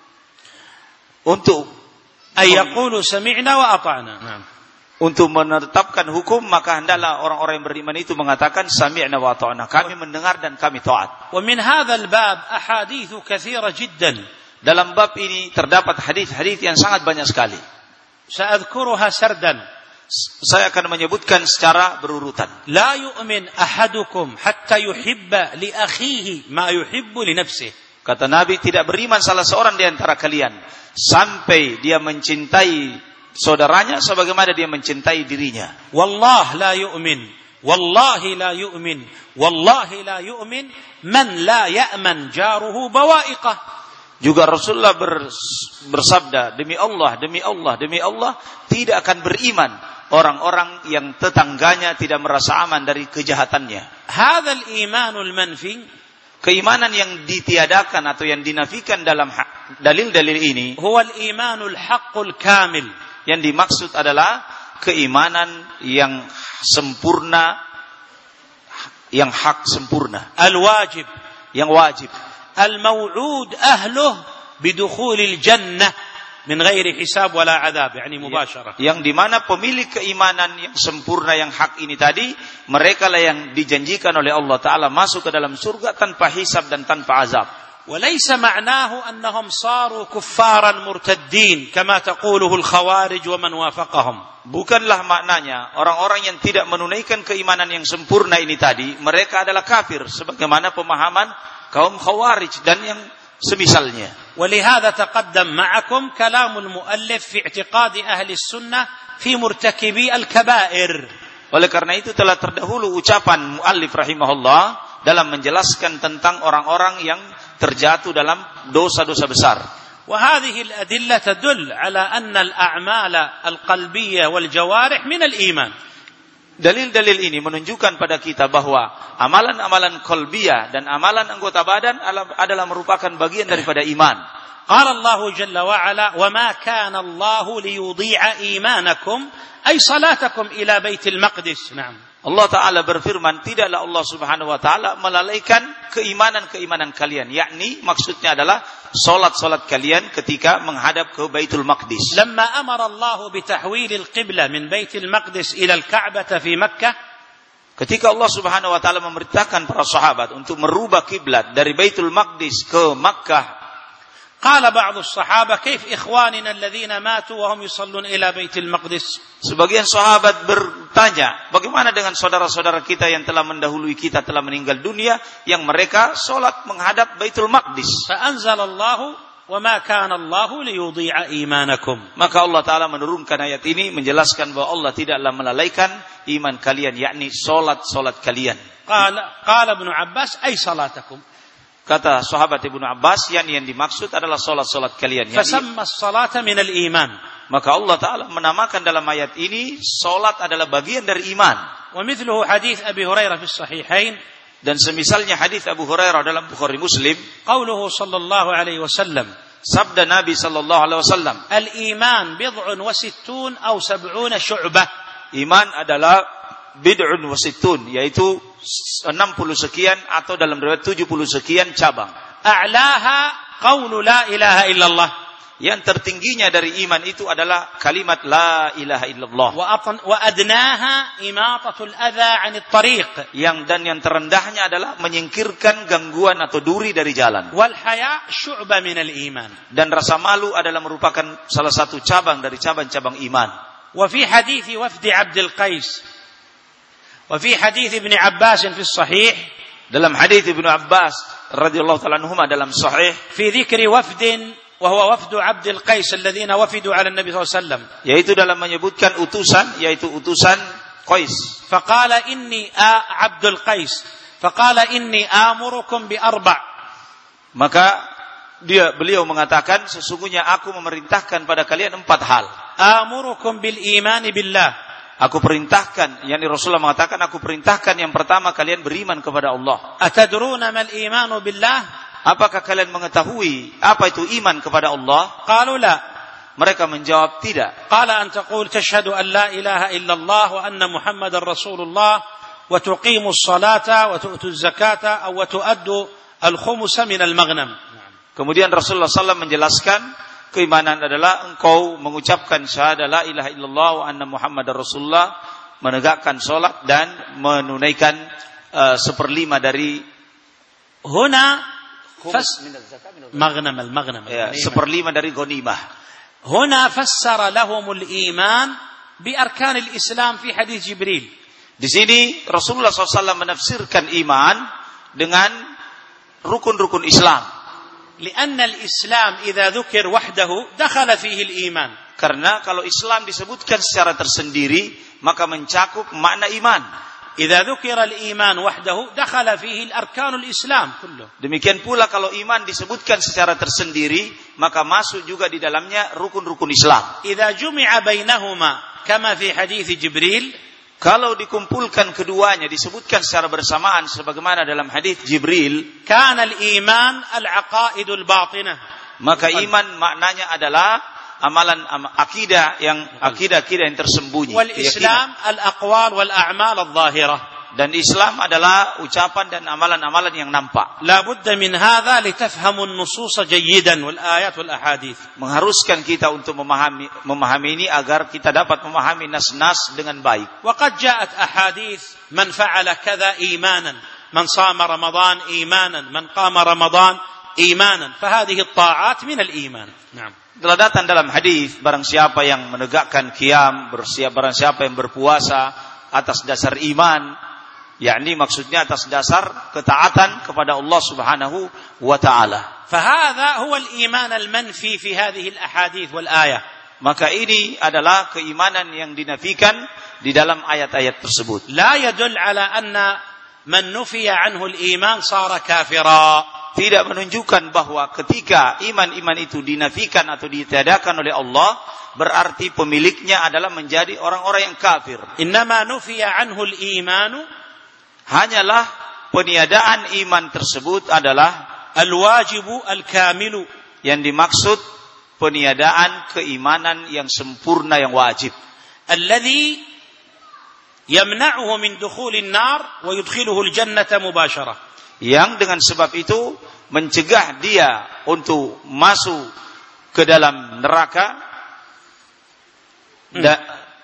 B: untuk
A: ay yaqulu sami'na wa ata'na.
B: Untuk menetapkan hukum, maka hendaklah orang-orang yang beriman itu mengatakan sami'na wa ata'na, kami mendengar dan kami taat.
A: Wa min hadzal bab ahadits katsira jiddan.
B: Dalam bab ini terdapat hadis-hadis yang sangat banyak sekali.
A: Sa'adhkuruha sardan.
B: Saya akan menyebutkan secara berurutan.
A: La yu'min ahadukum hatta yuhibba li akhihi ma yuhibbu li nafsihi.
B: Kata Nabi, tidak beriman salah seorang di antara kalian sampai dia mencintai saudaranya sebagaimana dia mencintai dirinya.
A: Wallah la yu'min, wallahi la yu'min, wallahi la yu'min man la ya'man jaruhu bawa'iqah.
B: Juga Rasulullah bersabda, demi Allah, demi Allah, demi Allah, tidak akan beriman orang-orang yang tetangganya tidak merasa aman dari kejahatannya.
A: Hadzal imanul manfi,
B: keimanan yang ditiadakan atau yang dinafikan dalam dalil-dalil ini,
A: huwal imanul haqqul kamil.
B: Yang dimaksud adalah keimanan yang sempurna, yang hak sempurna.
A: Al-wajib,
B: yang wajib.
A: الموعود أهله بدخول الجنة من غير حساب ولا عذاب, يعني مباشرة.
B: Yang dimana pemilik keimanan yang sempurna yang hak ini tadi, mereka lah yang dijanjikan oleh Allah Ta'ala masuk ke dalam surga tanpa hisab dan tanpa azab.
A: وليس معناه أنهم صاروا كفارا مرتدين كما تقوله الخوارج ومن وافقهم.
B: Bukanlah maknanya orang-orang yang tidak menunaikan keimanan yang sempurna ini tadi, mereka adalah kafir sebagaimana pemahaman kaum khawarij dan yang semisalnya.
A: ولهذا تقدم معكم كلام المؤلف في اعتقاد أهل السنة في مرتكبي الكبائر.
B: Oleh karena itu telah terdahulu ucapan muallif rahimahullah dalam menjelaskan tentang orang-orang yang terjatuh dalam dosa-dosa besar.
A: وهذه الأدلة تدل على أن الأعمال القلبية والجوارح من الإيمان.
B: Dalil-dalil ini menunjukkan pada kita bahwa amalan-amalan qalbiyah dan amalan anggota badan adalah merupakan bagian daripada iman.
A: قال الله جل وعلا وما كان الله ليضيع إيمانكم أي صلاتكم إلى بيت المقدس. نعم.
B: Allah Ta'ala berfirman, tidaklah Allah Subhanahu Wa Ta'ala melalaikan keimanan-keimanan kalian, yakni maksudnya adalah solat-solat kalian ketika menghadap ke Baitul Maqdis.
A: لما أمر الله بتحويل القبلة من بيت المقدس إلى الكعبة في مكة,
B: ketika Allah Subhanahu Wa Ta'ala memerintahkan para sahabat untuk merubah kiblat dari Baitul Maqdis ke Makkah,
A: قال بعض الصحابة كيف إخواننا الذين ماتوا وهم يصلون إلى بيت المقدس.
B: Sebagian sahabat bertanya, bagaimana dengan saudara-saudara kita yang telah mendahului kita, telah meninggal dunia, yang mereka solat menghadap Baitul Maqdis.
A: فأنزل الله وما كان الله ليضيع إيمانكم.
B: Maka Allah Ta'ala menurunkan ayat ini menjelaskan bahwa Allah tidaklah melalaikan iman kalian, yakni solat-solat kalian.
A: قال قال ابن عباس أي صلاتكم.
B: Kata sahabat Ibnu Abbas, yang yang dimaksud adalah solat-solat kalian.
A: فسمى الصلاة من الإيمان.
B: Maka Allah Ta'ala menamakan dalam ayat ini solat adalah bagian dari iman.
A: ومثله حديث أبي هريرة في الصحيحين.
B: Dan semisalnya hadis Abu Hurairah dalam Bukhari Muslim.
A: قوله صلى الله عليه وسلم.
B: Sabda Nabi sallallahu alaihi wasallam.
A: الإيمان بضع وستون أو سبعون شعبة.
B: Iman adalah bid'un wa sittun, yaitu enam puluh sekian atau dalam riwayat tujuh puluh sekian cabang.
A: A'laha qaulu la ilaha illallah.
B: Yang tertingginya dari iman itu adalah kalimat la ilaha illallah.
A: Wa adnaha imatatul adza 'anit tariq.
B: Yang dan yang terendahnya adalah menyingkirkan gangguan atau duri dari jalan.
A: Wal haya syu'bah minal iman.
B: Dan rasa malu adalah merupakan salah satu cabang dari cabang-cabang iman.
A: Wa fi hadits wafd Abdul Qais وفي حديث ابن عباس في الصحيح,
B: dalam hadis Ibnu Abbas radhiyallahu ta'ala anhuma dalam sahih,
A: في ذكر وفد وهو وفد عبد القيس الذين وفدوا على النبي صلى الله عليه وسلم,
B: yaitu dalam menyebutkan utusan, yaitu utusan Qais.
A: فقال إني عبد القيس فقال إني آمركم بأربع.
B: Maka dia beliau mengatakan, sesungguhnya aku memerintahkan pada kalian empat hal.
A: آمركم بالإيمان بالله.
B: Aku perintahkan, yakni Rasulullah mengatakan, aku perintahkan yang pertama kalian beriman kepada Allah.
A: Atadruna mal imanu billah?
B: Apakah kalian mengetahui apa itu iman kepada Allah?
A: Qalu la.
B: Mereka menjawab tidak.
A: Qala an taqul tashhadu an la ilaha illallah wa anna Muhammadar Rasulullah wa tuqimu as-salata wa tu'tu az-zakata aw wa tu'addu al-khumsa min al-maghnam.
B: Kemudian Rasulullah sallallahu alaihi wasallam menjelaskan, keimanan adalah engkau mengucapkan syahadat la ilaha illallah wa anna Muhammadar Rasulullah, menegakkan salat dan menunaikan uh, seperlima dari
A: huna fas maghnam al-maghnam,
B: ya, seperlima dari ghanimah.
A: Huna fassara lahumul iman bi arkan al-Islam fi hadis Jibril.
B: Di sini Rasulullah sallallahu alaihi wasallam menafsirkan iman dengan rukun-rukun Islam.
A: لأن الإسلام إذا ذكر وحده دخل فيه الإيمان.
B: Karena kalau Islam disebutkan secara tersendiri, maka mencakup makna iman.
A: إذا ذكر الإيمان وحده دخل فيه الأركان الإسلام كله.
B: Demikian pula kalau iman disebutkan secara tersendiri, maka masuk juga di dalamnya rukun-rukun Islam.
A: إذا جمع بينهما كما في حديث جبريل.
B: Kalau dikumpulkan keduanya, disebutkan secara bersamaan sebagaimana dalam hadis Jibril,
A: kana al-iman al-aqaidul batinah,
B: maka iman maknanya adalah amalan akidah yang akidah-akidah yang tersembunyi.
A: Wal Islam al-aqwal wal a'mal adh-dhahirah.
B: Dan Islam adalah ucapan dan amalan-amalan yang nampak.
A: لا بد من هذا لتفهموا النصوص جيدا والآيات والأحاديث.
B: Mengharuskan kita untuk memahami memahami ini agar kita dapat memahami nas-nas dengan baik.
A: وقد جاءت أحاديث من فعل كذا إيمانا من صام رمضان إيمانا من قام رمضان إيمانا فهذه الطاعات من الإيمان. نعم.
B: Telah datang dalam hadis, barang siapa yang menegakkan qiyam, bersiap barang siapa yang berpuasa atas dasar iman, yakni maksudnya atas dasar ketaatan kepada Allah Subhanahu wa taala.
A: فهذا هو الإيمان المنفي في هذه الأحاديث والآية.
B: Maka ini adalah keimanan yang dinafikan di dalam ayat-ayat tersebut.
A: لا يدل على أن من نفي عنه الإيمان صار كافرا.
B: Tidak menunjukkan bahwa ketika iman-iman itu dinafikan atau ditiadakan oleh Allah, berarti pemiliknya adalah menjadi orang-orang yang kafir.
A: إنما نفي عنه الإيمان.
B: Hanyalah peniadaan iman tersebut adalah
A: الواجب الكامل.
B: Yang dimaksud peniadaan keimanan yang sempurna yang wajib.
A: الذي يمنعه من دخول النار ويدخله الجنة مباشرة.
B: Yang dengan sebab itu mencegah dia untuk masuk ke dalam neraka. Da,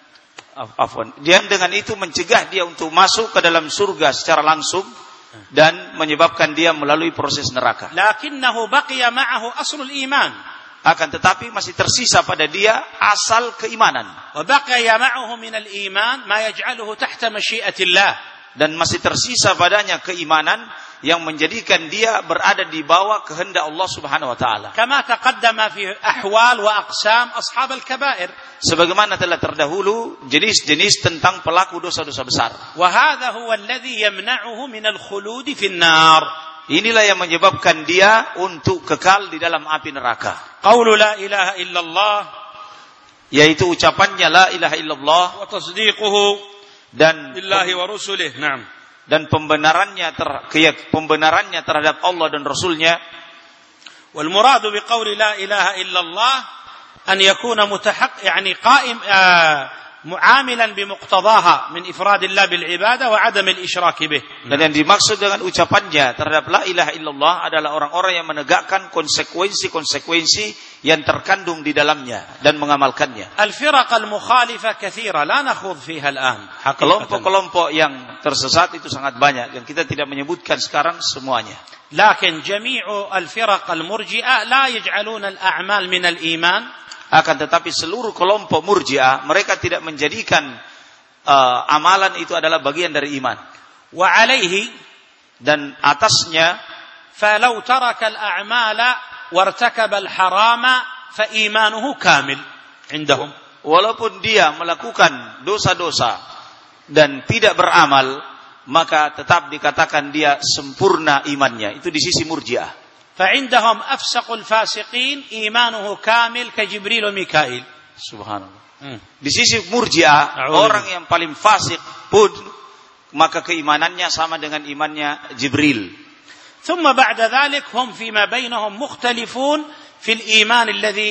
B: afwan. Yang dengan itu mencegah dia untuk masuk ke dalam surga secara langsung dan menyebabkan dia melalui proses neraka.
A: لكنه بقي معه أصل الإيمان.
B: Akan tetapi masih tersisa pada dia asal keimanan.
A: وبقي معه من الإيمان ما يجعله تحت مشيئة الله.
B: Dan masih tersisa padanya keimanan yang menjadikan dia berada di bawah kehendak Allah Subhanahu wa taala.
A: كما تقدم في أحوال وأقسام أصحاب الكبائر.
B: Sebagaimana telah terdahulu jenis-jenis tentang pelaku dosa-dosa besar.
A: وهذا هو الذي يمنعه من الخلود في النار.
B: Inilah yang menyebabkan dia untuk kekal di dalam api neraka.
A: قول لا إله إلا الله.
B: Yaitu ucapannya la ilaha illallah.
A: وتصديقه
B: dan
A: بالله ورسله. نعم.
B: Dan pembenarannya ter, pembenarannya terhadap Allah dan Rasulnya.
A: والمراد بقول لا إله إلا الله أن يكون متحق يعني قائم آه معاملا بمقتضاها من إفراد الله بالعبادة وعدم الإشراك به.
B: Dan yang dimaksud dengan ucapannya terhadap la ilaha illallah adalah orang-orang yang menegakkan konsekuensi-konsekuensi yang terkandung di dalamnya dan mengamalkannya.
A: الفرق المخالفة كثيرة لا نخوض فيها الآن.
B: Kelompok-kelompok yang tersesat itu sangat banyak yang kita tidak menyebutkan sekarang semuanya.
A: لكن جميع الفرق المرجئة لا يجعلون الأعمال من الإيمان.
B: Akan tetapi seluruh kelompok Murji'ah mereka tidak menjadikan uh, amalan itu adalah bagian dari iman.
A: وعليه
B: dan atasnya
A: فلو ترك الأعمال وارتكب الحرام فإيمانه كامل عندهم.
B: Walaupun dia melakukan dosa-dosa dan tidak beramal, maka tetap dikatakan dia sempurna imannya. Itu di sisi Murji'ah.
A: فعندهم أفسق الفاسقين إيمانه كامل كجبريل وميكائيل.
B: Subhanallah. Hmm. Di sisi Murji'ah, orang yang paling fasik pun maka keimanannya sama dengan imannya Jibril.
A: ثم بعد ذلك هم فيما بينهم مختلفون في الإيمان الذي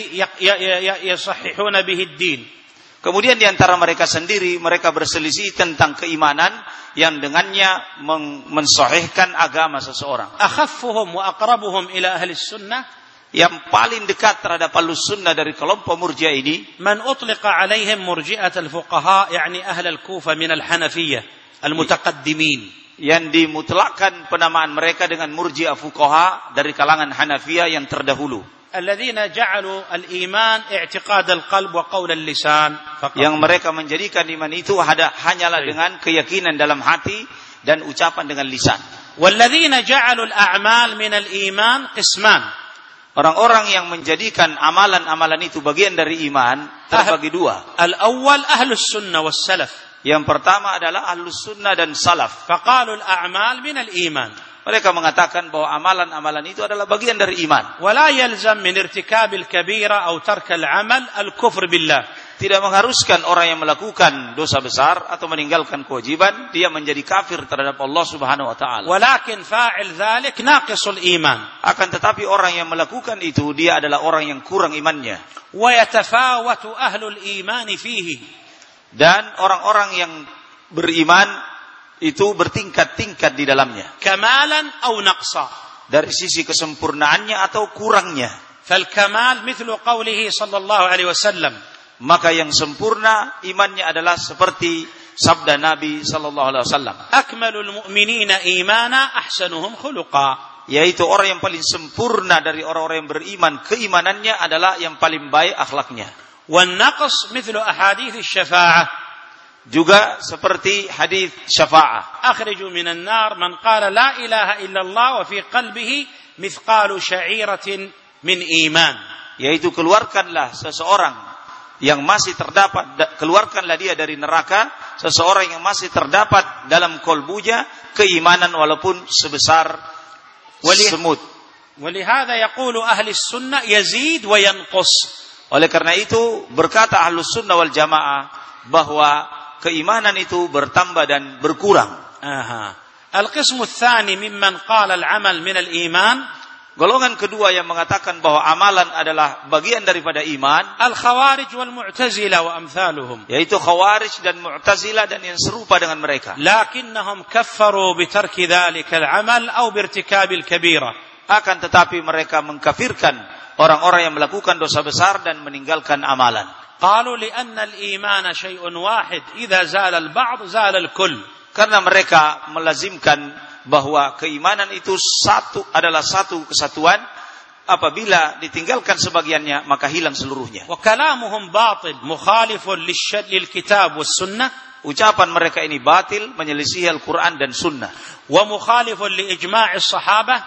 A: يصححون به الدين.
B: Kemudian di antara mereka sendiri mereka berselisih tentang keimanan yang dengannya mensahihkan agama seseorang.
A: أخفهم وأقربهم إلى أهل السنة.
B: Yang paling dekat terhadap Ahlus Sunnah dari kelompok Murji'ah ini,
A: من أطلق عليهم مرجئة الفقهاء يعني أهل الكوفة من الحنفية المتقدمين.
B: Yang dimutlakkan penamaan mereka dengan Murji'ah fuqaha dari kalangan Hanafiyah yang terdahulu.
A: الذين جعلوا الإيمان اعتقاد القلب وقول اللسان فقط.
B: Yang mereka menjadikan iman itu ada hanyalah dengan keyakinan dalam hati dan ucapan dengan lisan.
A: والذين جعلوا الأعمال من الإيمان قسمان.
B: Orang-orang yang menjadikan amalan-amalan itu bagian dari iman terbagi dua.
A: الأول أهل السنة والسلف.
B: Yang pertama adalah Ahlus Sunnah dan Salaf.
A: فقالوا الأعمال من الإيمان.
B: Mereka mengatakan bahwa amalan-amalan itu adalah bagian dari iman.
A: ولا يلزم من ارتكاب الكبيرة أو ترك العمل الكفر بالله.
B: Tidak mengharuskan orang yang melakukan dosa besar atau meninggalkan kewajiban dia menjadi kafir terhadap Allah Subhanahu wa taala.
A: ولكن فاعل ذلك ناقص الإيمان.
B: Akan tetapi orang yang melakukan itu dia adalah orang yang kurang imannya.
A: ويتفاوت أهل الإيمان فيه.
B: Dan orang-orang yang beriman itu bertingkat-tingkat di dalamnya.
A: Kamalan atau naqsa.
B: Dari sisi kesempurnaannya atau kurangnya.
A: Fal-kamal mithlu qawlihi sallallahu alaihi wasallam.
B: Maka yang sempurna imannya adalah seperti sabda Nabi sallallahu alaihi wasallam.
A: Akmalul mu'minina imana ahsanuhum khuluqa.
B: Yaitu orang yang paling sempurna dari orang-orang yang beriman, keimanannya adalah yang paling baik akhlaknya.
A: Wan naqs mithlu ahadits asy-syafa'ah.
B: Juga seperti hadis syafa'ah.
A: Akhriju minan nar man qala la ilaha illallah wa fi qalbihi mithqalu sya'iratin min iman.
B: Yaitu keluarkanlah seseorang yang masih terdapat, keluarkanlah dia dari neraka, seseorang yang masih terdapat dalam kolbunya keimanan walaupun sebesar semut.
A: Walihada yaqulu ahli sunnah yazid wa yanqus.
B: Oleh karena itu berkata ahlus sunnah wal jamaah bahwa keimanan itu bertambah dan berkurang.
A: Aha. Al-qismu tsani mimman qala al-amal min al-iman.
B: Golongan kedua yang mengatakan bahwa amalan adalah bagian daripada iman,
A: al-khawarij wal mu'tazilah wa amthaluhum.
B: Yaitu khawarij dan mu'tazilah dan yang serupa dengan mereka.
A: Lakinnahum kaffaru bi tarki dhalika al-amal aw bi irtikabil kabira.
B: Akan tetapi mereka mengkafirkan orang-orang yang melakukan dosa besar dan meninggalkan amalan.
A: Qalu li anna al-iman syai'un wahid, idza zala al-ba'd zala al-kull.
B: Karena mereka melazimkan bahwa keimanan itu satu adalah satu kesatuan, apabila ditinggalkan sebagiannya maka hilang seluruhnya.
A: Wa kalamuhum batil mukhalifun lil kitab was sunnah.
B: Ucapan mereka ini batil, menyelisihi Al-Qur'an dan sunnah.
A: Wa mukhalifun li ijma'is sahabah.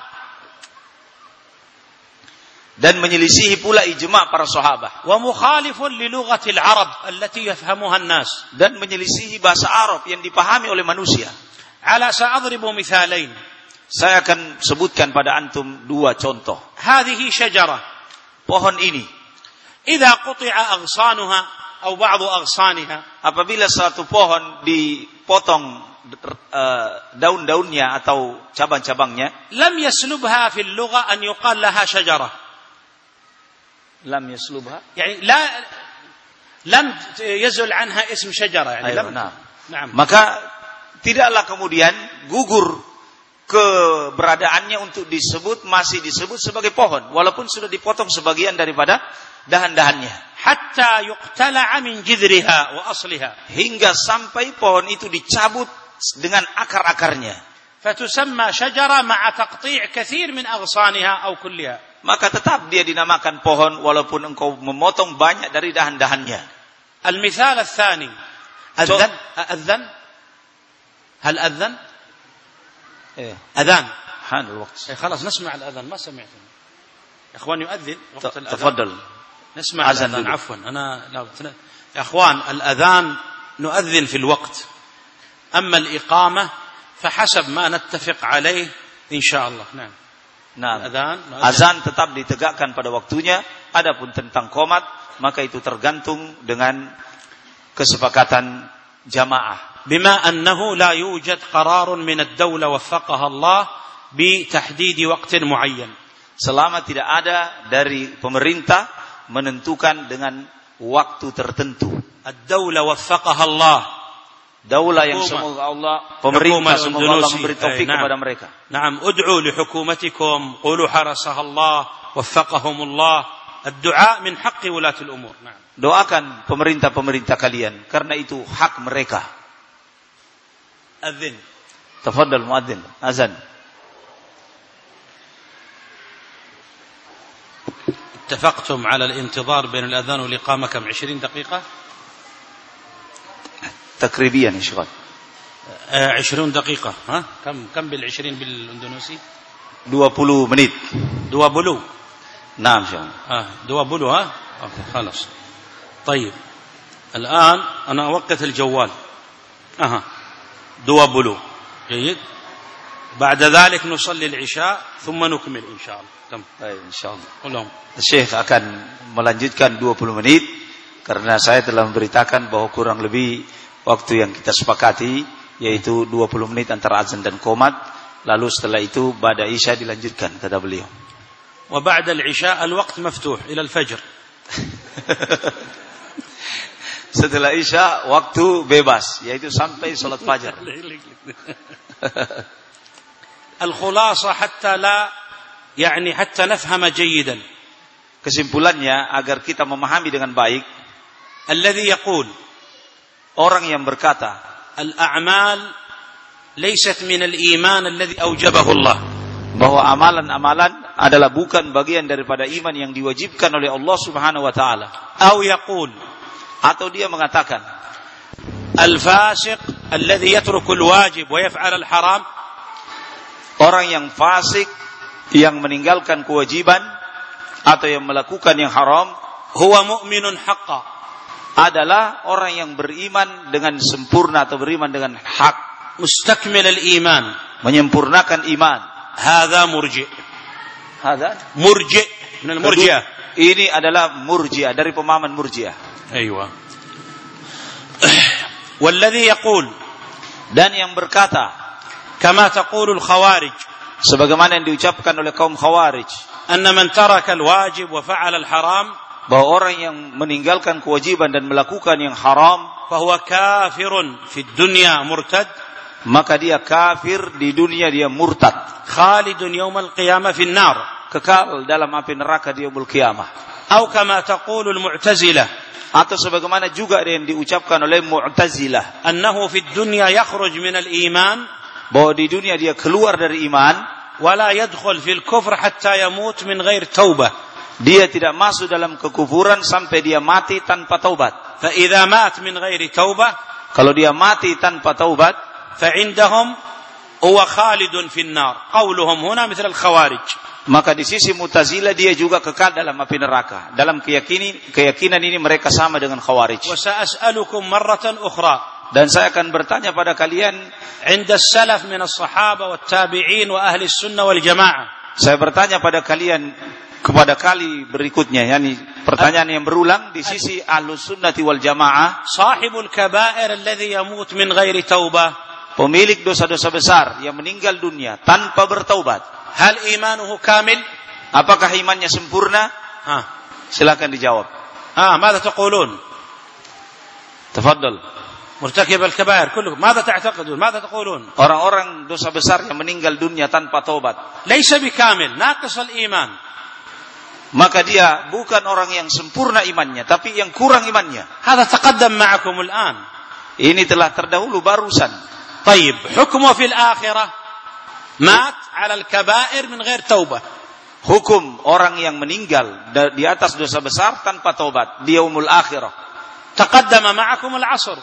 B: Dan menyelisihi pula ijma' para sahabat.
A: Wa mukhalifun li lughatil arab allati yafhamuha an-nas.
B: Dan menyelisihi bahasa Arab yang dipahami oleh manusia.
A: Ala sa'adribu mithalain.
B: Saya akan sebutkan pada antum dua contoh.
A: Hadhihi syajarah.
B: Pohon ini.
A: Idza quti'a aghsanuha atau ba'du aghsaniha.
B: Apabila satu pohon dipotong uh, daun-daunnya atau cabang-cabangnya.
A: Lam yaslubha fil lugha an yuqal laha syajarah.
B: Lam yaslubha.
A: Yani la lam yazul anha ism syajarah. Yani lam.
B: Na'am. Maka tidaklah kemudian gugur keberadaannya untuk disebut, masih disebut sebagai pohon walaupun sudah dipotong sebagian daripada dahan-dahannya.
A: Hatta yuqtala'a min jidriha wa asliha.
B: Hingga sampai pohon itu dicabut dengan akar-akarnya.
A: Fatusamma syajara ma'a taqti' katsir min aghsaniha aw kulliha.
B: Maka tetap dia dinamakan pohon walaupun engkau memotong banyak dari dahan-dahannya.
A: Al-mithal ats-tsani. Adzan adzan هل أذن؟
B: إيه.
A: أذان.
B: حان الوقت.
A: إيه خلاص نسمع الأذان ما سمعتم. يا إخوان يؤذن وقت الأذان.
B: تفضل.
A: نسمع الأذان عفوا أنا لا يا إخوان الأذان نؤذن في الوقت. أما الإقامة فحسب ما نتفق عليه إن شاء الله. نعم.
B: Nah,
A: الأذان.
B: azan tetap ditegakkan pada waktunya. Adapun tentang qomat maka itu tergantung dengan kesepakatan jamaah.
A: بما أنه لا يوجد قرار من الدولة وفقها الله بتحديد وقت معين.
B: Selama tidak ada dari pemerintah menentukan dengan waktu tertentu.
A: الدولة وفقها الله.
B: Daulah yang semoga Allah, pemerintah semoga Allah memberi taufik kepada mereka.
A: نعم ادعوا لحكومتكم قولوا حرسها الله وفقهم الله. الدعاء من حق ولاة الأمور. نعم.
B: Doakan pemerintah-pemerintah kalian karena itu hak mereka.
A: أذن.
B: تفضل مؤذن أذن.
A: اتفقتم على الانتظار بين الأذان والإقامة كم عشرين دقيقة
B: تقريبا إن شاء الله
A: عشرين دقيقة ها كم كم بالعشرين بالإندونيسي
B: dua puluh menit
A: dua puluh
B: نعم شاء الله
A: آه dua puluh ها أوكي خلاص طيب الآن أنا أوقت الجوال أها dua puluh جيد بعد ذلك نصلي العشاء ثم نكمل إن شاء الله كم
B: طيب إن شاء الله
A: اللهم
B: Syekh akan melanjutkan dua puluh menit karena saya telah memberitakan bahwa kurang lebih waktu yang kita sepakati yaitu dua puluh menit antara azan dan qomat, lalu setelah itu ba'da isya dilanjutkan kata beliau.
A: Wa ba'da al-isya al-waqt maftuh ila al-fajr.
B: setelah Isya waktu bebas, yaitu sampai salat fajar.
A: الخلاصة حتى لا يعني حتى نفهم جيدا.
B: Kesimpulannya agar kita memahami dengan baik.
A: الذي يقول
B: orang yang berkata
A: الأعمال ليست من الإيمان الذي أوجبه الله.
B: bahwa amalan-amalan adalah bukan bagian daripada iman yang diwajibkan oleh Allah Subhanahu wa taala.
A: أو يقول
B: atau dia mengatakan
A: الفاسق الذي يترك الواجب ويفعل الحرام.
B: orang yang fasik yang meninggalkan kewajiban atau yang melakukan yang haram,
A: huwa mu'minun haqqa,
B: adalah orang yang beriman dengan sempurna atau beriman dengan hak,
A: mustakmil al-iman,
B: menyempurnakan iman.
A: Hadza murji'.
B: Hadza
A: murji' min al-murji'ah.
B: Ini adalah murji'ah, dari pemahaman murji'ah.
A: Aywa. Walladhi yaqul,
B: dan yang berkata
A: kama taqulul khawarij,
B: sebagaimana yang diucapkan oleh kaum khawarij,
A: anna man taraka al-wajib wa fa'ala al-haram,
B: bahwa orang yang meninggalkan kewajiban dan melakukan yang haram,
A: fahuwa kafirun fid dunya murtad,
B: maka dia kafir di dunia, dia murtad,
A: khalidun yaumal qiyamah fin nar,
B: kekal dalam api neraka di yaumul qiyamah.
A: Atau kama taqulul mu'tazilah,
B: atau sebagaimana juga yang diucapkan oleh Mu'tazilah,
A: annahu fid dunya yakhruj min al-iman,
B: bahwa di dunia dia keluar dari iman,
A: wala yadkhul fil kufr hatta yamut min ghair taubah,
B: dia tidak masuk dalam kekufuran sampai dia mati tanpa taubat.
A: Fa idza mat min ghairi taubah,
B: kalau dia mati tanpa taubat,
A: fa indahum huwa khalidun fin nar. Qauluhum huna mithl al-khawarij,
B: maka di sisi Mu'tazilah dia juga kekal dalam api neraka. Dalam keyakinan keyakinan ini mereka sama dengan Khawarij.
A: Wa sa'as'alukum marratan ukhra,
B: dan saya akan bertanya pada kalian,
A: inda salaf min as-sahaba wat tabi'in wa ahli sunnah wal jamaah,
B: saya bertanya pada kalian kepada kali berikutnya, yakni pertanyaan yang berulang di sisi ahlus sunnati wal jamaah,
A: sahibul kaba'ir alladhi yamut min ghairi taubah,
B: pemilik dosa-dosa besar yang meninggal dunia tanpa bertaubat,
A: hal imanuhu kamil,
B: apakah imannya sempurna?
A: Ha,
B: silakan dijawab.
A: Ha, ماذا تقولون؟
B: تفضل.
A: مرتكب الكبائر كلكم ماذا تعتقدون؟ ماذا تقولون؟
B: orang-orang dosa besar yang meninggal dunia tanpa taubat,
A: ليس بكامل ناقص الإيمان,
B: maka dia bukan orang yang sempurna imannya, tapi yang kurang imannya.
A: هذا تقدم معكم الآن,
B: ini telah terdahulu barusan.
A: طيب حكمه في الآخرة مات على الكبائر من غير توبة,
B: hukum orang yang meninggal di atas dosa besar tanpa taubat di yaumul akhirah,
A: تقدم معكم العصر,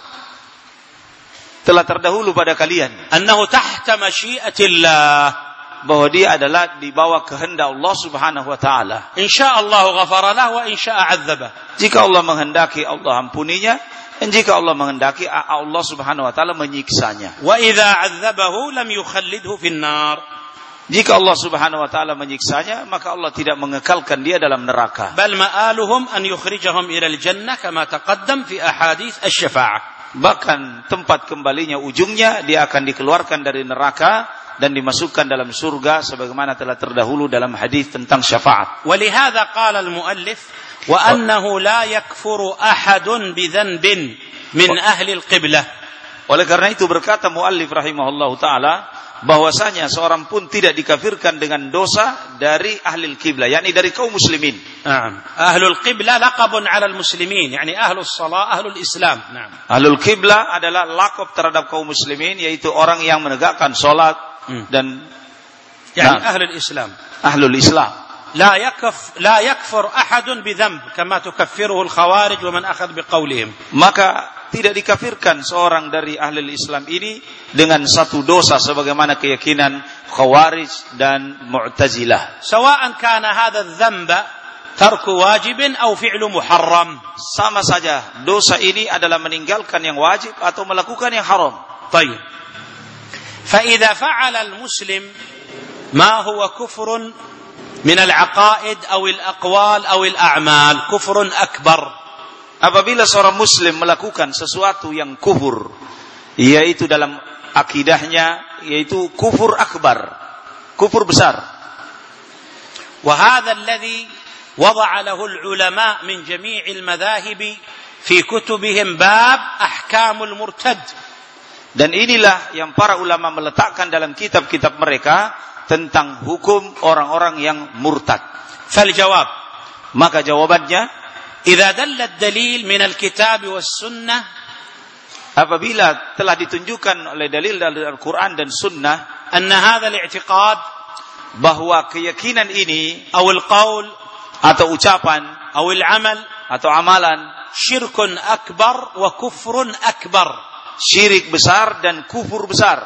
B: telah terdahulu pada kalian,
A: annahu tahta masyiatillah,
B: bahwa dia adalah di bawah kehendak Allah Subhanahu wa taala.
A: Insyaallah ghafara lahu wa insya'a 'adzabah.
B: Jika Allah menghendaki Allah ampuninya, dan jika Allah menghendaki Allah Subhanahu wa taala menyiksanya.
A: Wa idza 'adzabahu lam yukhallidhu fin nar.
B: Jika Allah Subhanahu wa taala menyiksanya, maka Allah tidak mengekalkan dia dalam neraka.
A: Bal ma'aluhum an yukhrijahum ila al-jannah kama taqaddam fi ahadits asy-syafa'ah.
B: Bahkan tempat kembalinya, ujungnya dia akan dikeluarkan dari neraka dan dimasukkan dalam surga sebagaimana telah terdahulu dalam hadis tentang syafaat.
A: Walihada qala al-muallif wa annahu la yakfuru ahadun bi dhanbin min ahli al-qiblah.
B: Oleh karena itu berkata muallif rahimahullahu taala bahwasanya seorang pun tidak dikafirkan dengan dosa dari ahli al-qiblah, yakni dari kaum muslimin.
A: Naam. Ahlul qiblah laqabun 'ala al-muslimin, yakni ahlus shalah, ahlul islam. Naam.
B: Ahlul qiblah adalah lakab terhadap kaum muslimin, yaitu orang yang menegakkan salat hmm. dan
A: yakni nah, ahlul islam.
B: Ahlul islam.
A: La yakf la yakfur ahadun bi dhanb kama tukaffiruhu al-khawarij wa man akhadha bi qawlihim. Maka tidak dikafirkan seorang dari ahli Islam ini dengan satu dosa sebagaimana keyakinan Khawarij dan Mu'tazilah. Sawa'an kana hadha adh-dhanba tarku wajibin aw fi'lu muharram.
B: Sama saja dosa ini adalah meninggalkan yang wajib atau melakukan yang haram.
A: Baik. Fa idza fa'ala al-muslim ma huwa kufrun min al-'aqaid aw al-aqwal aw al-a'mal, kufrun akbar.
B: Apabila seorang muslim melakukan sesuatu yang kufur, yaitu dalam akidahnya, yaitu kufur akbar, kufur besar.
A: Wa hadha alladhi wada'a lahu al-ulama min jami' al-madhahib في كتبهم باب أحكام المرتد.
B: Dan inilah yang para ulama meletakkan dalam kitab-kitab mereka tentang hukum orang-orang yang murtad.
A: فالجواب,
B: maka jawabannya,
A: إذا دل الدليل من الكتاب والسنة,
B: apabila telah ditunjukkan oleh dalil dari Al-Quran dan Sunnah,
A: أن هذا الاعتقاد,
B: bahwa keyakinan ini,
A: أو القول,
B: atau ucapan,
A: أو العمل,
B: atau amalan,
A: شرك أكبر وكفر أكبر,
B: syirik besar dan kufur besar.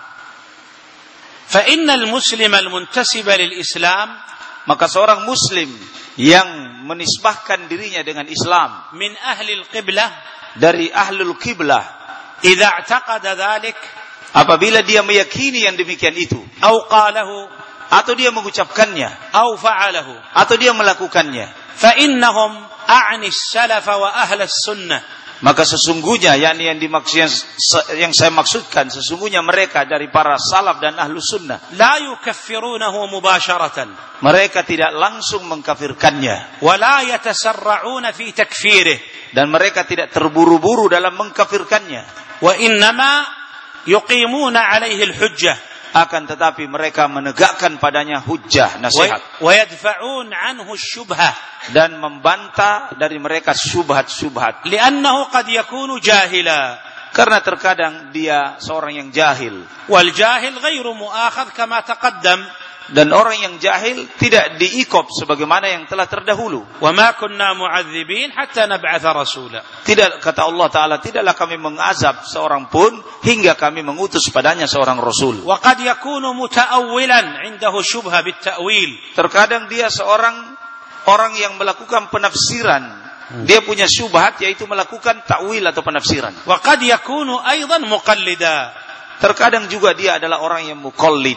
A: فإن المسلم المنتسب للإسلام,
B: maka seorang muslim yang menisbahkan dirinya dengan Islam,
A: من أهل القبلة,
B: dari ahlul qiblah,
A: إذا اعتقد ذلك,
B: apabila dia meyakini yang demikian itu,
A: أو قاله,
B: atau dia mengucapkannya,
A: أو فعله,
B: atau dia melakukannya,
A: فإنهم أعني السلف وأهل السنة,
B: maka sesungguhnya, yakni yang dimaksud yang saya maksudkan, sesungguhnya mereka dari para salaf dan ahlu sunnah,
A: لا يكفرونه مباشرة,
B: mereka tidak langsung mengkafirkannya,
A: ولا يتسرعون في تكفيره,
B: dan mereka tidak terburu-buru dalam mengkafirkannya,
A: وإنما يقيمون عليه الحجة,
B: akan tetapi mereka menegakkan padanya hujjah, nasihat,
A: ويدفعون عنه الشبهة,
B: dan membantah dari mereka syubhat-syubhat,
A: لأنه قد يكون جاهلا,
B: karena terkadang dia seorang yang jahil,
A: والجاهل غير مؤاخذ كما تقدم,
B: dan orang yang jahil tidak diikop sebagaimana yang telah terdahulu.
A: وما كنا معذبين حتى نبعث رسولا,
B: Tidak, kata Allah Ta'ala, tidaklah kami mengazab seorang pun hingga kami mengutus padanya seorang Rasul.
A: وقد يكون متأولا عنده شبهة بالتأويل,
B: Terkadang dia seorang orang yang melakukan penafsiran, dia punya syubhat, yaitu melakukan ta'wil atau penafsiran.
A: وقد يكون أيضا مقلدا,
B: Terkadang juga dia adalah orang yang muqallid.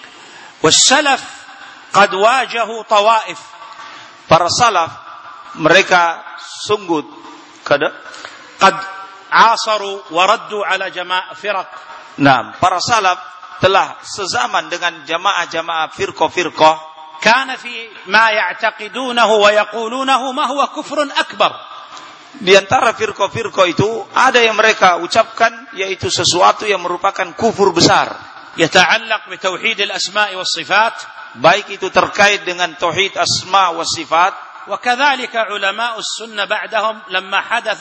A: والسلف قد واجهوا طوائف,
B: Para salaf mereka sungguh kada
A: قد عاصروا وردوا على جماعة فرق,
B: Nah, para salaf telah sezaman dengan jamaah-jamaah firqah-firqah,
A: كان في ما يعتقدونه ويقولونه ما هو كفر أكبر.
B: Di antara firqah-firqah itu ada yang mereka ucapkan, yaitu sesuatu yang merupakan kufur besar,
A: يتعلق بتوحيد الأسماء والصفات,
B: baik itu terkait dengan tauhid asma wa sifat.
A: وكذلك علماء السنة بعدهم لما حدث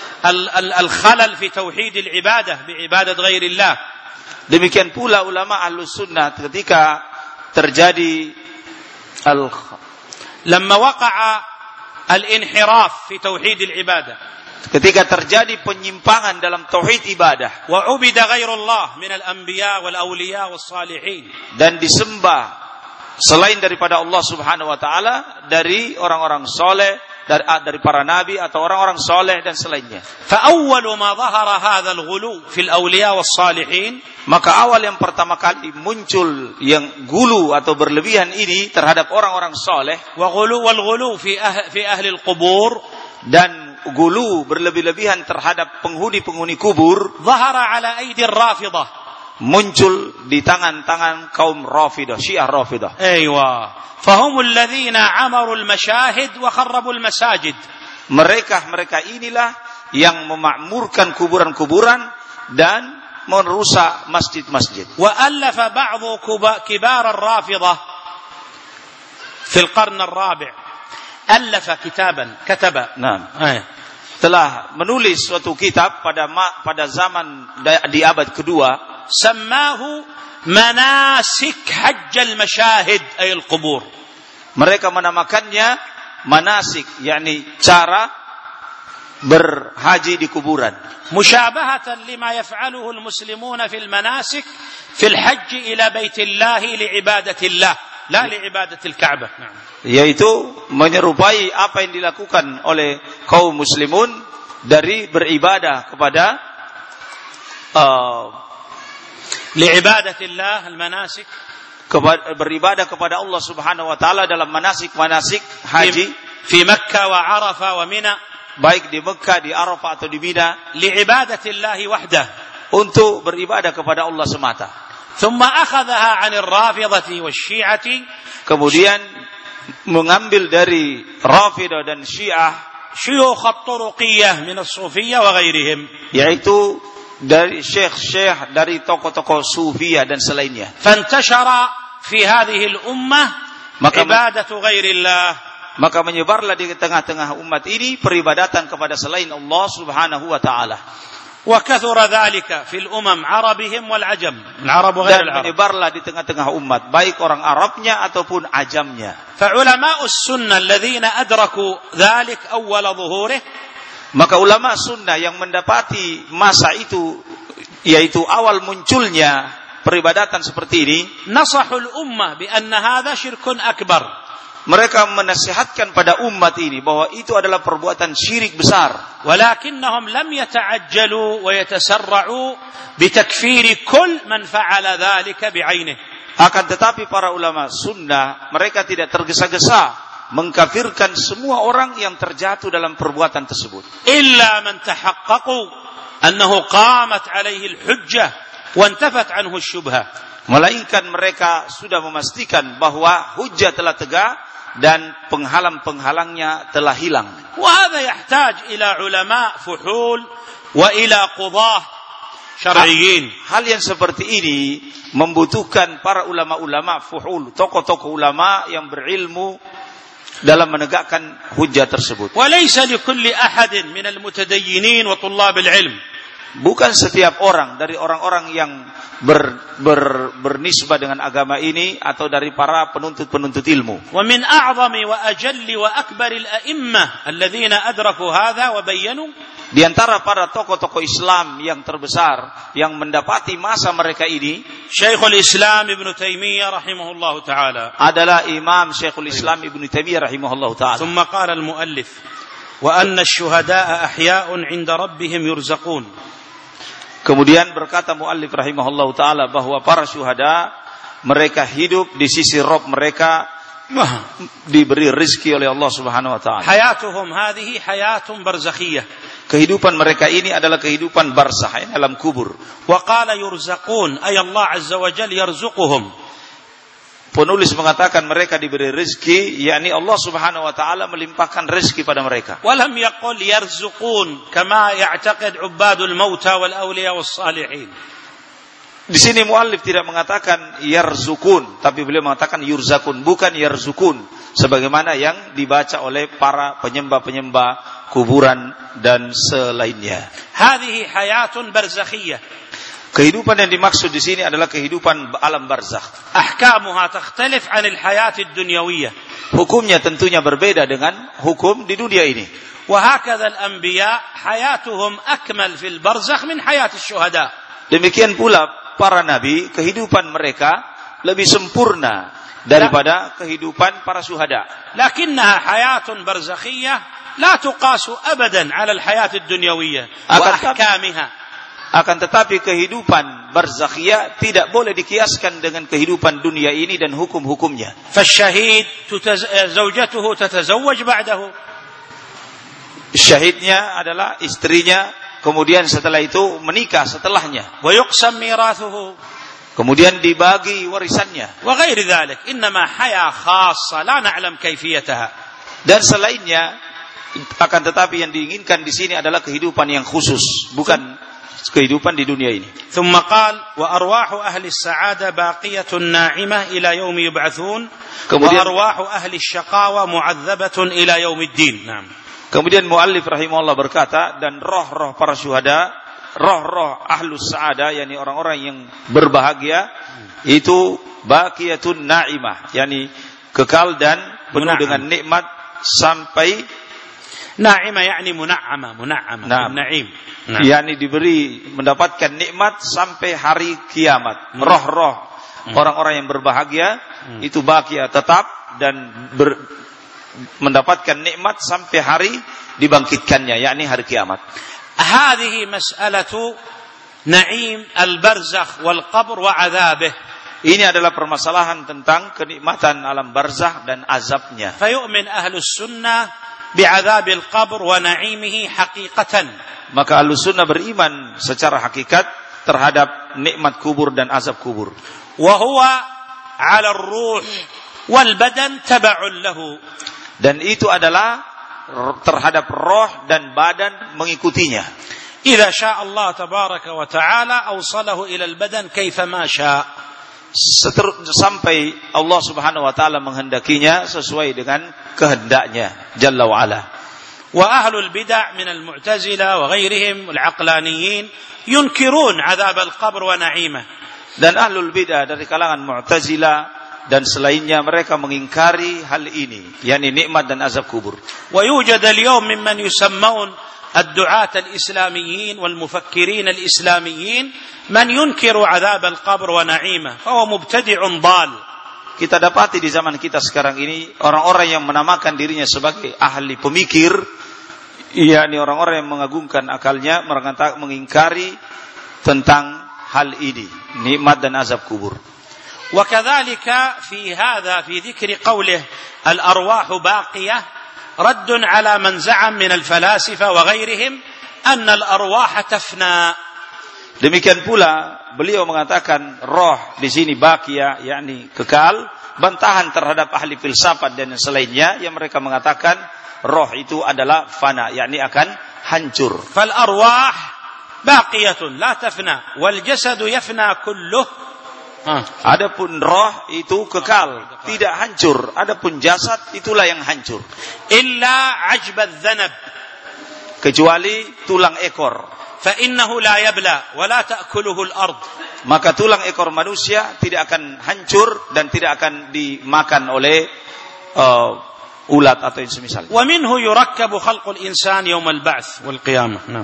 A: الخلل في توحيد العبادة بعبادة غير الله.
B: Demikian pula ulama ahlus sunnah ketika terjadi al
A: لما وقع الانحراف في توحيد العبادة,
B: ketika terjadi penyimpangan dalam tauhid ibadah,
A: وعبد غير الله من الأنبياء والأولياء والصالحين,
B: dan disembah selain daripada Allah Subhanahu wa taala dari orang-orang soleh, dari, dari para nabi atau orang-orang soleh dan selainnya.
A: فأول ما ظهر هذا الغلو في الأولياء والصالحين,
B: maka awal yang pertama kali muncul yang gulu atau berlebihan ini terhadap orang-orang soleh,
A: وغلو والغلو في أهل في أهل القبور,
B: dan gulu berlebih-lebihan terhadap penghuni-penghuni kubur,
A: ظهر على أيدي الرافضة,
B: muncul di tangan-tangan kaum Rafidah, Syiah Rafidah.
A: أيوة, فهم الذين عمروا المشاهد وخربوا المساجid.
B: Mereka mereka inilah yang memakmurkan kuburan-kuburan dan merusak masjid-masjid.
A: وألف بعض كبار الرافضة في القرن الرابع ألف كتابا كتب
B: Nah,
A: أيه.
B: telah menulis suatu kitab pada pada zaman di abad kedua,
A: سماه مناسك حج المشاهد أي القبور.
B: Mereka menamakannya manasik, yakni cara berhaji di kuburan.
A: مشابهة لما يفعله المسلمون في المناسك في الحج إلى بيت الله لعبادة الله لا لعبادة الكعبة. نعم.
B: Yaitu menyerupai apa yang dilakukan oleh kaum muslimun dari beribadah kepada uh,
A: لعبادة الله المناسك,
B: kepada, beribadah kepada Allah Subhanahu wa taala dalam manasik-manasik haji
A: في مكة وعرفة ومنى,
B: baik di Mekah, di Arafah atau di Mina,
A: لعبادة الله وحده,
B: untuk beribadah kepada Allah semata.
A: ثم أخذها عن الرافضة والشيعة,
B: Kemudian mengambil dari Rafidah dan Syiah,
A: شيوخ الطرقية من الصوفية وغيرهم.
B: Yaitu dari syekh-syekh dari tokoh-tokoh sufiyah dan selainnya.
A: فانتشر في هذه الأمة عبادة غير الله.
B: Maka menyebarlah di tengah-tengah umat ini peribadatan kepada selain Allah Subhanahu wa taala.
A: وكثر ذلك في الأمم عربهم والعجم. العرب وغير
B: Dan
A: العرب.
B: menyebarlah di tengah-tengah umat, baik orang Arabnya ataupun ajamnya.
A: فعلماء السنة الذين أدركوا ذلك أول ظهوره.
B: Maka ulama sunnah yang mendapati masa itu, yaitu awal munculnya peribadatan seperti ini,
A: نصحوا الأمة بأن هذا شرك أكبر.
B: mereka menasihatkan pada umat ini bahwa itu adalah perbuatan syirik besar.
A: ولكنهم لم يتعجلوا ويتسرعوا بتكفير كل من فعل ذلك بعينه.
B: Akan tetapi para ulama sunnah mereka tidak tergesa-gesa mengkafirkan semua orang yang terjatuh dalam perbuatan tersebut.
A: إلا من تحققوا أنه قامت عليه الحجة وانتفت عنه الشبهة.
B: Melainkan mereka sudah memastikan bahwa hujjah telah tegak dan penghalang-penghalangnya telah hilang.
A: وهذا يحتاج إلى علماء فحول وإلى قضاة شرعيين.
B: Hal yang seperti ini membutuhkan para ulama-ulama fuhul, tokoh-tokoh ulama yang berilmu dalam menegakkan hujjah tersebut.
A: وليس لكل أحد من المتدينين وطلاب العلم.
B: Bukan setiap orang dari orang-orang yang ber, ber, bernisbah dengan agama ini atau dari para penuntut-penuntut ilmu.
A: ومن أعظم وأجل وأكبر الأئمة الذين أدركوا هذا وبينوا.
B: Di antara para tokoh-tokoh Islam yang terbesar yang mendapati masa mereka ini,
A: Syekhul Islam Ibn Taimiyah rahimahullah taala,
B: adalah Imam Syekhul Islam Ibn Taimiyah rahimahullah taala.
A: ثم قال المؤلف وأن الشهداء أحياء عند ربهم يرزقون.
B: Kemudian berkata muallif rahimahullah taala bahwa para syuhada mereka hidup di sisi Rabb mereka, diberi rezeki oleh Allah Subhanahu wa taala.
A: حياتهم هذه حياة برزخية.
B: Kehidupan mereka ini adalah kehidupan barzakh dalam kubur.
A: وقال يرزقون أي الله عز وجل يرزقهم.
B: Penulis mengatakan mereka diberi rezeki, yakni Allah Subhanahu wa taala melimpahkan rezeki pada mereka.
A: ولم يقل يرزقون كما يعتقد عباد الموتى والأولياء والصالحين.
B: Di sini muallif tidak mengatakan yarzukun, tapi beliau mengatakan yurzakun, bukan yarzukun sebagaimana yang dibaca oleh para penyembah-penyembah kuburan dan selainnya.
A: هذه حياة برزخية.
B: Kehidupan yang dimaksud di sini adalah kehidupan alam barzakh.
A: أحكامها تختلف عن الحياة الدنيوية.
B: Hukumnya tentunya berbeda dengan hukum di dunia ini.
A: وهكذا الأنبياء حياتهم أكمل في البرزخ من حياة الشهداء.
B: Demikian pula para nabi, kehidupan mereka lebih sempurna daripada kehidupan para syuhada.
A: لكنها حياة برزخية لا تقاس أبدا على الحياة الدنيوية وأحكامها.
B: Akan tetapi kehidupan barzakhiyah tidak boleh dikiaskan dengan kehidupan dunia ini dan hukum-hukumnya.
A: فالشهيد زوجته تتزوج بعده.
B: Syahidnya adalah istrinya, kemudian setelah itu menikah setelahnya.
A: ويقسم ميراثه.
B: Kemudian dibagi warisannya.
A: وغير ذلك إنما حياة خاصة لا نعلم كيفيتها.
B: Dan selainnya, akan tetapi yang diinginkan di sini adalah kehidupan yang khusus, bukan kehidupan di dunia ini.
A: ثم قال وأرواح أهل السعادة باقية ناعمة إلى يوم يبعثون وأرواح أهل الشقاوة معذبة إلى يوم الدين. نعم.
B: Kemudian muallif rahimahullah berkata, dan roh-roh para syuhada, roh-roh ahlus sa'adah, yakni orang-orang yang berbahagia, itu baqiyatun na'imah, yakni kekal dan penuh dengan nikmat sampai
A: na'imah, yakni mun'amah, mun'amah, na'im. Nah.
B: yakni diberi mendapatkan nikmat sampai hari kiamat. Hmm. Roh-roh hmm. orang-orang yang berbahagia hmm. itu bahagia tetap dan ber, mendapatkan nikmat sampai hari dibangkitkannya, yakni hari kiamat.
A: Hadhihi mas'alatu na'im al-barzakh wal qabr wa 'adzabih.
B: Ini adalah permasalahan tentang kenikmatan alam barzakh dan azabnya.
A: Fayu'min ahlus sunnah bi'adzabil qabr wa na'imihi haqiqatan.
B: Maka Ahlussunnah beriman secara hakikat terhadap nikmat kubur dan azab kubur.
A: Wa huwa 'ala ar-ruh wal badan tab'un lahu.
B: Dan itu adalah terhadap roh dan badan mengikutinya.
A: Idza syaa Allah tabaraka wa ta'ala awsalahu ila al-badan kaifama syaa.
B: Sampai Allah Subhanahu wa taala menghendakinya sesuai dengan kehendaknya jalla wa ala.
A: Wa ahlul bid'ah min al-mu'tazilah wa ghairihim al-aqlaniyin yunkirun 'adzab al-qabr wa na'imah.
B: Dan ahlul bid'ah dari kalangan Mu'tazilah dan selainnya mereka mengingkari hal ini, yakni nikmat dan azab kubur.
A: Wa yujad al-yawm mimman yusammun ad-du'at al-islamiyyin wal mufakkirin al-islamiyyin man yunkiru 'adzab al-qabr wa na'imah, fa huwa mubtadi'un dhal.
B: Kita dapati di zaman kita sekarang ini orang-orang yang menamakan dirinya sebagai ahli pemikir, yakni orang-orang yang mengagungkan akalnya, mengingkari tentang hal ini, nikmat dan azab kubur.
A: وكذلك في هذا في ذكر قوله الأرواح باقية رد على من زعم من الفلاسفة وغيرهم أن الأرواح تفنى.
B: Demikian pula beliau mengatakan roh di sini baqiyah, yakni kekal, bantahan terhadap ahli filsafat dan selainnya yang mereka mengatakan roh itu adalah fana, yakni akan hancur.
A: Fal arwah baqiyatun la tafna wal jasadu yafna kulluh.
B: Adapun roh itu kekal, tidak hancur. Adapun jasad itulah yang hancur.
A: Illa ajbadz dzanab,
B: kecuali tulang ekor.
A: Fa innahu la yabla wa la ta'kuluhu al-ard.
B: Maka tulang ekor manusia tidak akan hancur dan tidak akan dimakan oleh uh, ulat atau yang semisal.
A: Wa minhu yurakkabu khalqul insan yawm al-ba'ts wal qiyamah. Naam.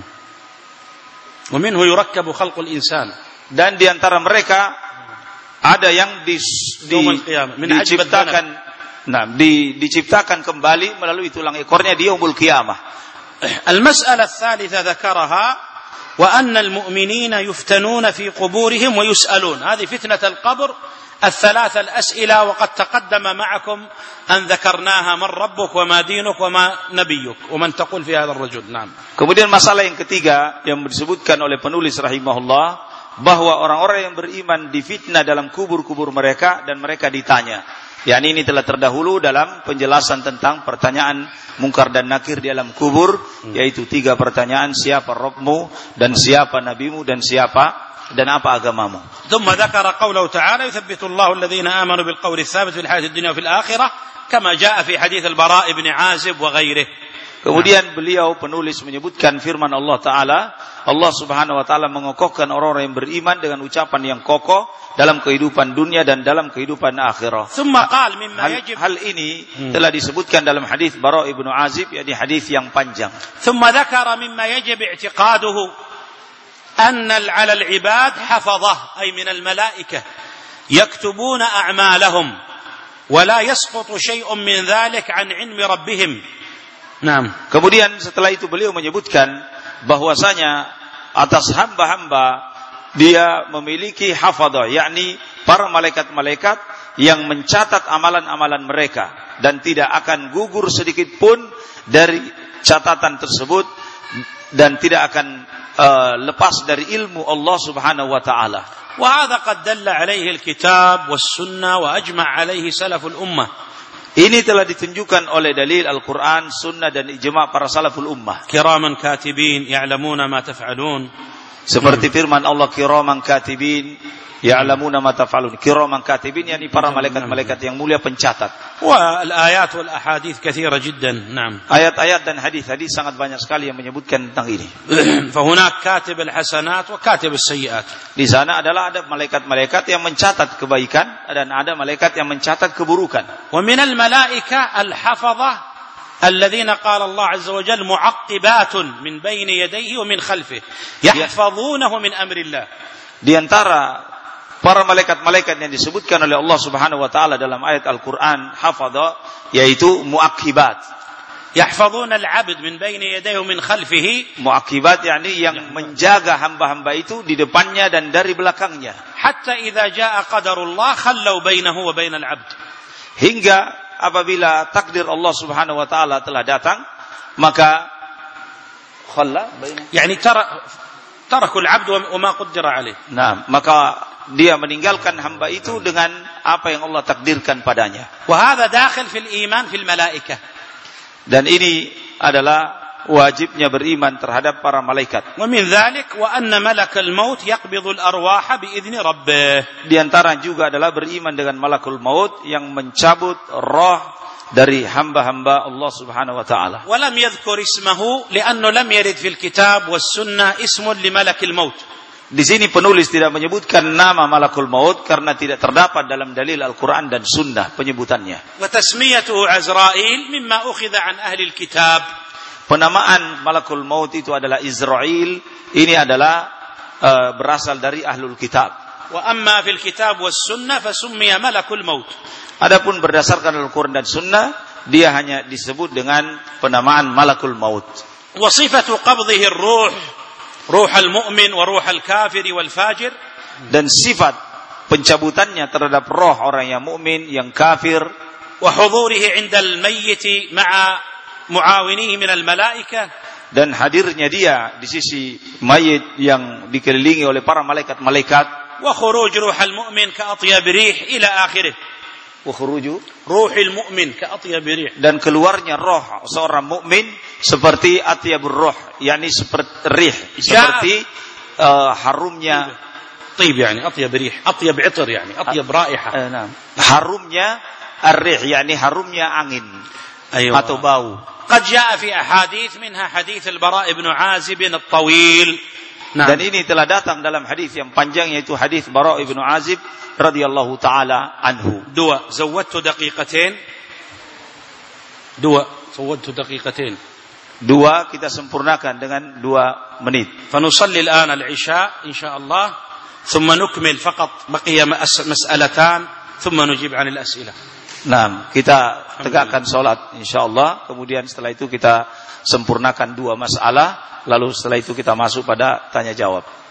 A: Wa minhu yurakkabu khalqul insan. Dan di antara mereka ada yang di, di, diciptakan, nah, di, diciptakan kembali melalui tulang ekornya di yaumul qiyamah. Al-mas'alah ats-tsalitsah dzakaraha wa anna al-mu'minina yuftanuna fi quburihim wa yus'alun. Hadhihi fitnat al-qabr الثلاث الأسئلة وقد تقدم معكم أن ذكرناها من ربك وما دينك وما نبيك ومن تقول في هذا الرجل. نعم.
B: Kemudian masalah yang ketiga yang disebutkan oleh penulis rahimahullah, bahwa orang-orang yang beriman difitnah dalam kubur-kubur mereka dan mereka ditanya. Yani ini telah terdahulu dalam penjelasan tentang pertanyaan mungkar dan nakir di alam kubur, yaitu tiga pertanyaan: siapa Rabbmu, dan siapa nabimu, dan siapa dan apa agamamu.
A: ثم ذكر قوله تعالى يثبت الله الذين آمنوا بالقول الثابت في الحياة الدنيا وفي الآخرة كما جاء في حديث البراء بن عازب وغيره.
B: Kemudian beliau penulis menyebutkan firman Allah Ta'ala, Allah Subhanahu Wa Ta'ala mengokohkan orang-orang yang beriman dengan ucapan yang kokoh dalam kehidupan dunia dan dalam kehidupan akhirat. Hal, hal ini hmm. telah disebutkan dalam hadis Bara' ibnu Azib, yakni hadis yang panjang.
A: ثم ذكر مما يجب اعتقاده أن على العباد حفظة أي من الملائكة يكتبون أعمالهم ولا يسقط شيء من ذلك عن علم ربهم.
B: Nah, kemudian setelah itu beliau menyebutkan bahwasanya atas hamba-hamba dia memiliki hafadhah, yakni para malaikat-malaikat yang mencatat amalan-amalan mereka dan tidak akan gugur sedikit pun dari catatan tersebut dan tidak akan uh, lepas dari ilmu Allah Subhanahu wa taala.
A: Wa hadha qad dalla alaihi al-kitab was-sunnah wa ajma' alaihi salaful ummah.
B: Ini telah ditunjukkan oleh dalil Al-Quran, Sunnah dan ijma' para salaful ummah.
A: Kiraman katibin ya'lamuna ma taf'alun.
B: Seperti firman Allah, kiraman katibin ya'lamuna ma taf'alun. Kiraman katibin yakni para malaikat-malaikat yang mulia pencatat.
A: Wa al-ayat wal ahadits katsira jiddan. Naam.
B: Ayat-ayat dan hadis-hadis sangat banyak sekali yang menyebutkan tentang ini.
A: Fa hunak katib al-hasanat wa katib as-sayyi'at.
B: Di sana adalah ada malaikat-malaikat yang mencatat kebaikan dan ada malaikat yang mencatat keburukan.
A: Wa min al-malaika al-hafadhah الذين قال الله عز وجل معقبات من بين يديه ومن خلفه يحفظونه من أمر الله.
B: Di antara para malaikat-malaikat yang disebutkan oleh Allah Subhanahu wa taala dalam ayat Al-Qur'an hafadha, yaitu muaqibat.
A: Yahfazuna al-'abd min bayni yadayhi wa min khalfihi.
B: Muaqibat yakni yang menjaga hamba-hamba itu di depannya dan dari belakangnya.
A: Hatta idza jaa qadarullah khallau bainahu wa bainal 'abd.
B: Hingga apabila takdir Allah Subhanahu wa taala telah datang, maka khalla bainahu,
A: yani tara tarakul 'abd wa ma qaddara alayh.
B: Nah, maka dia meninggalkan hamba itu dengan apa yang Allah takdirkan padanya.
A: Wa hadha dakhil fil iman fil malaikah.
B: Dan ini adalah wajibnya beriman terhadap para malaikat.
A: ومن ذلك وأن ملك الموت يقبض الأرواح بإذن ربه.
B: Di antara juga adalah beriman dengan malakul maut yang mencabut roh dari hamba-hamba Allah Subhanahu wa taala.
A: ولم يذكر اسمه لأنه لم يرد في الكتاب والسنة اسم لملك الموت.
B: Di sini penulis tidak menyebutkan nama malakul maut karena tidak terdapat dalam dalil Al-Qur'an dan sunnah penyebutannya.
A: وتسميته عزرائيل مما أخذ عن أهل الكتاب.
B: Penamaan malakul maut itu adalah Israel, ini adalah uh, berasal dari ahlul kitab.
A: وأما في الكتاب والسنة فسمي ملك الموت.
B: Adapun berdasarkan Al-Qur'an dan sunnah, dia hanya disebut dengan penamaan malakul maut.
A: وصفة قبضه الروح روح المؤمن وروح الكافر والفاجر.
B: Dan sifat pencabutannya terhadap roh orang yang mukmin, yang kafir.
A: وحضوره عند الميت مع معاونيه من الملائكة.
B: Dan hadirnya dia di sisi mayit yang dikelilingi oleh para malaikat-malaikat.
A: وخروج روح المؤمن كأطيب ريح إلى آخره.
B: وخروج
A: روح المؤمن كأطيب ريح.
B: Dan keluarnya roh seorang mukmin seperti atyabur roh, yakni seperti rih, seperti uh, harumnya
A: طيب يعني أطيب ريح أطيب عطر يعني أطيب رائحة.
B: uh, nah. Harumnya ar-rih, yakni harumnya angin. أيوة. Atau bau.
A: قد جاء في أحاديث منها حديث البراء بن عازب الطويل.
B: نعم. Dan ini telah datang dalam hadis yang panjang, yaitu hadis Bara' bin Azib radhiyallahu taala anhu.
A: Dua, زودت دقيقتين. Dua, زودت دقيقتين.
B: Dua kita sempurnakan dengan dua menit.
A: فنصلي الآن العشاء إن شاء الله ثم نكمل فقط بقي مسألتان ثم نجيب عن الأسئلة.
B: Nah, kita tegakkan salat insyaallah, kemudian setelah itu kita sempurnakan dua masalah, lalu setelah itu kita masuk pada tanya jawab.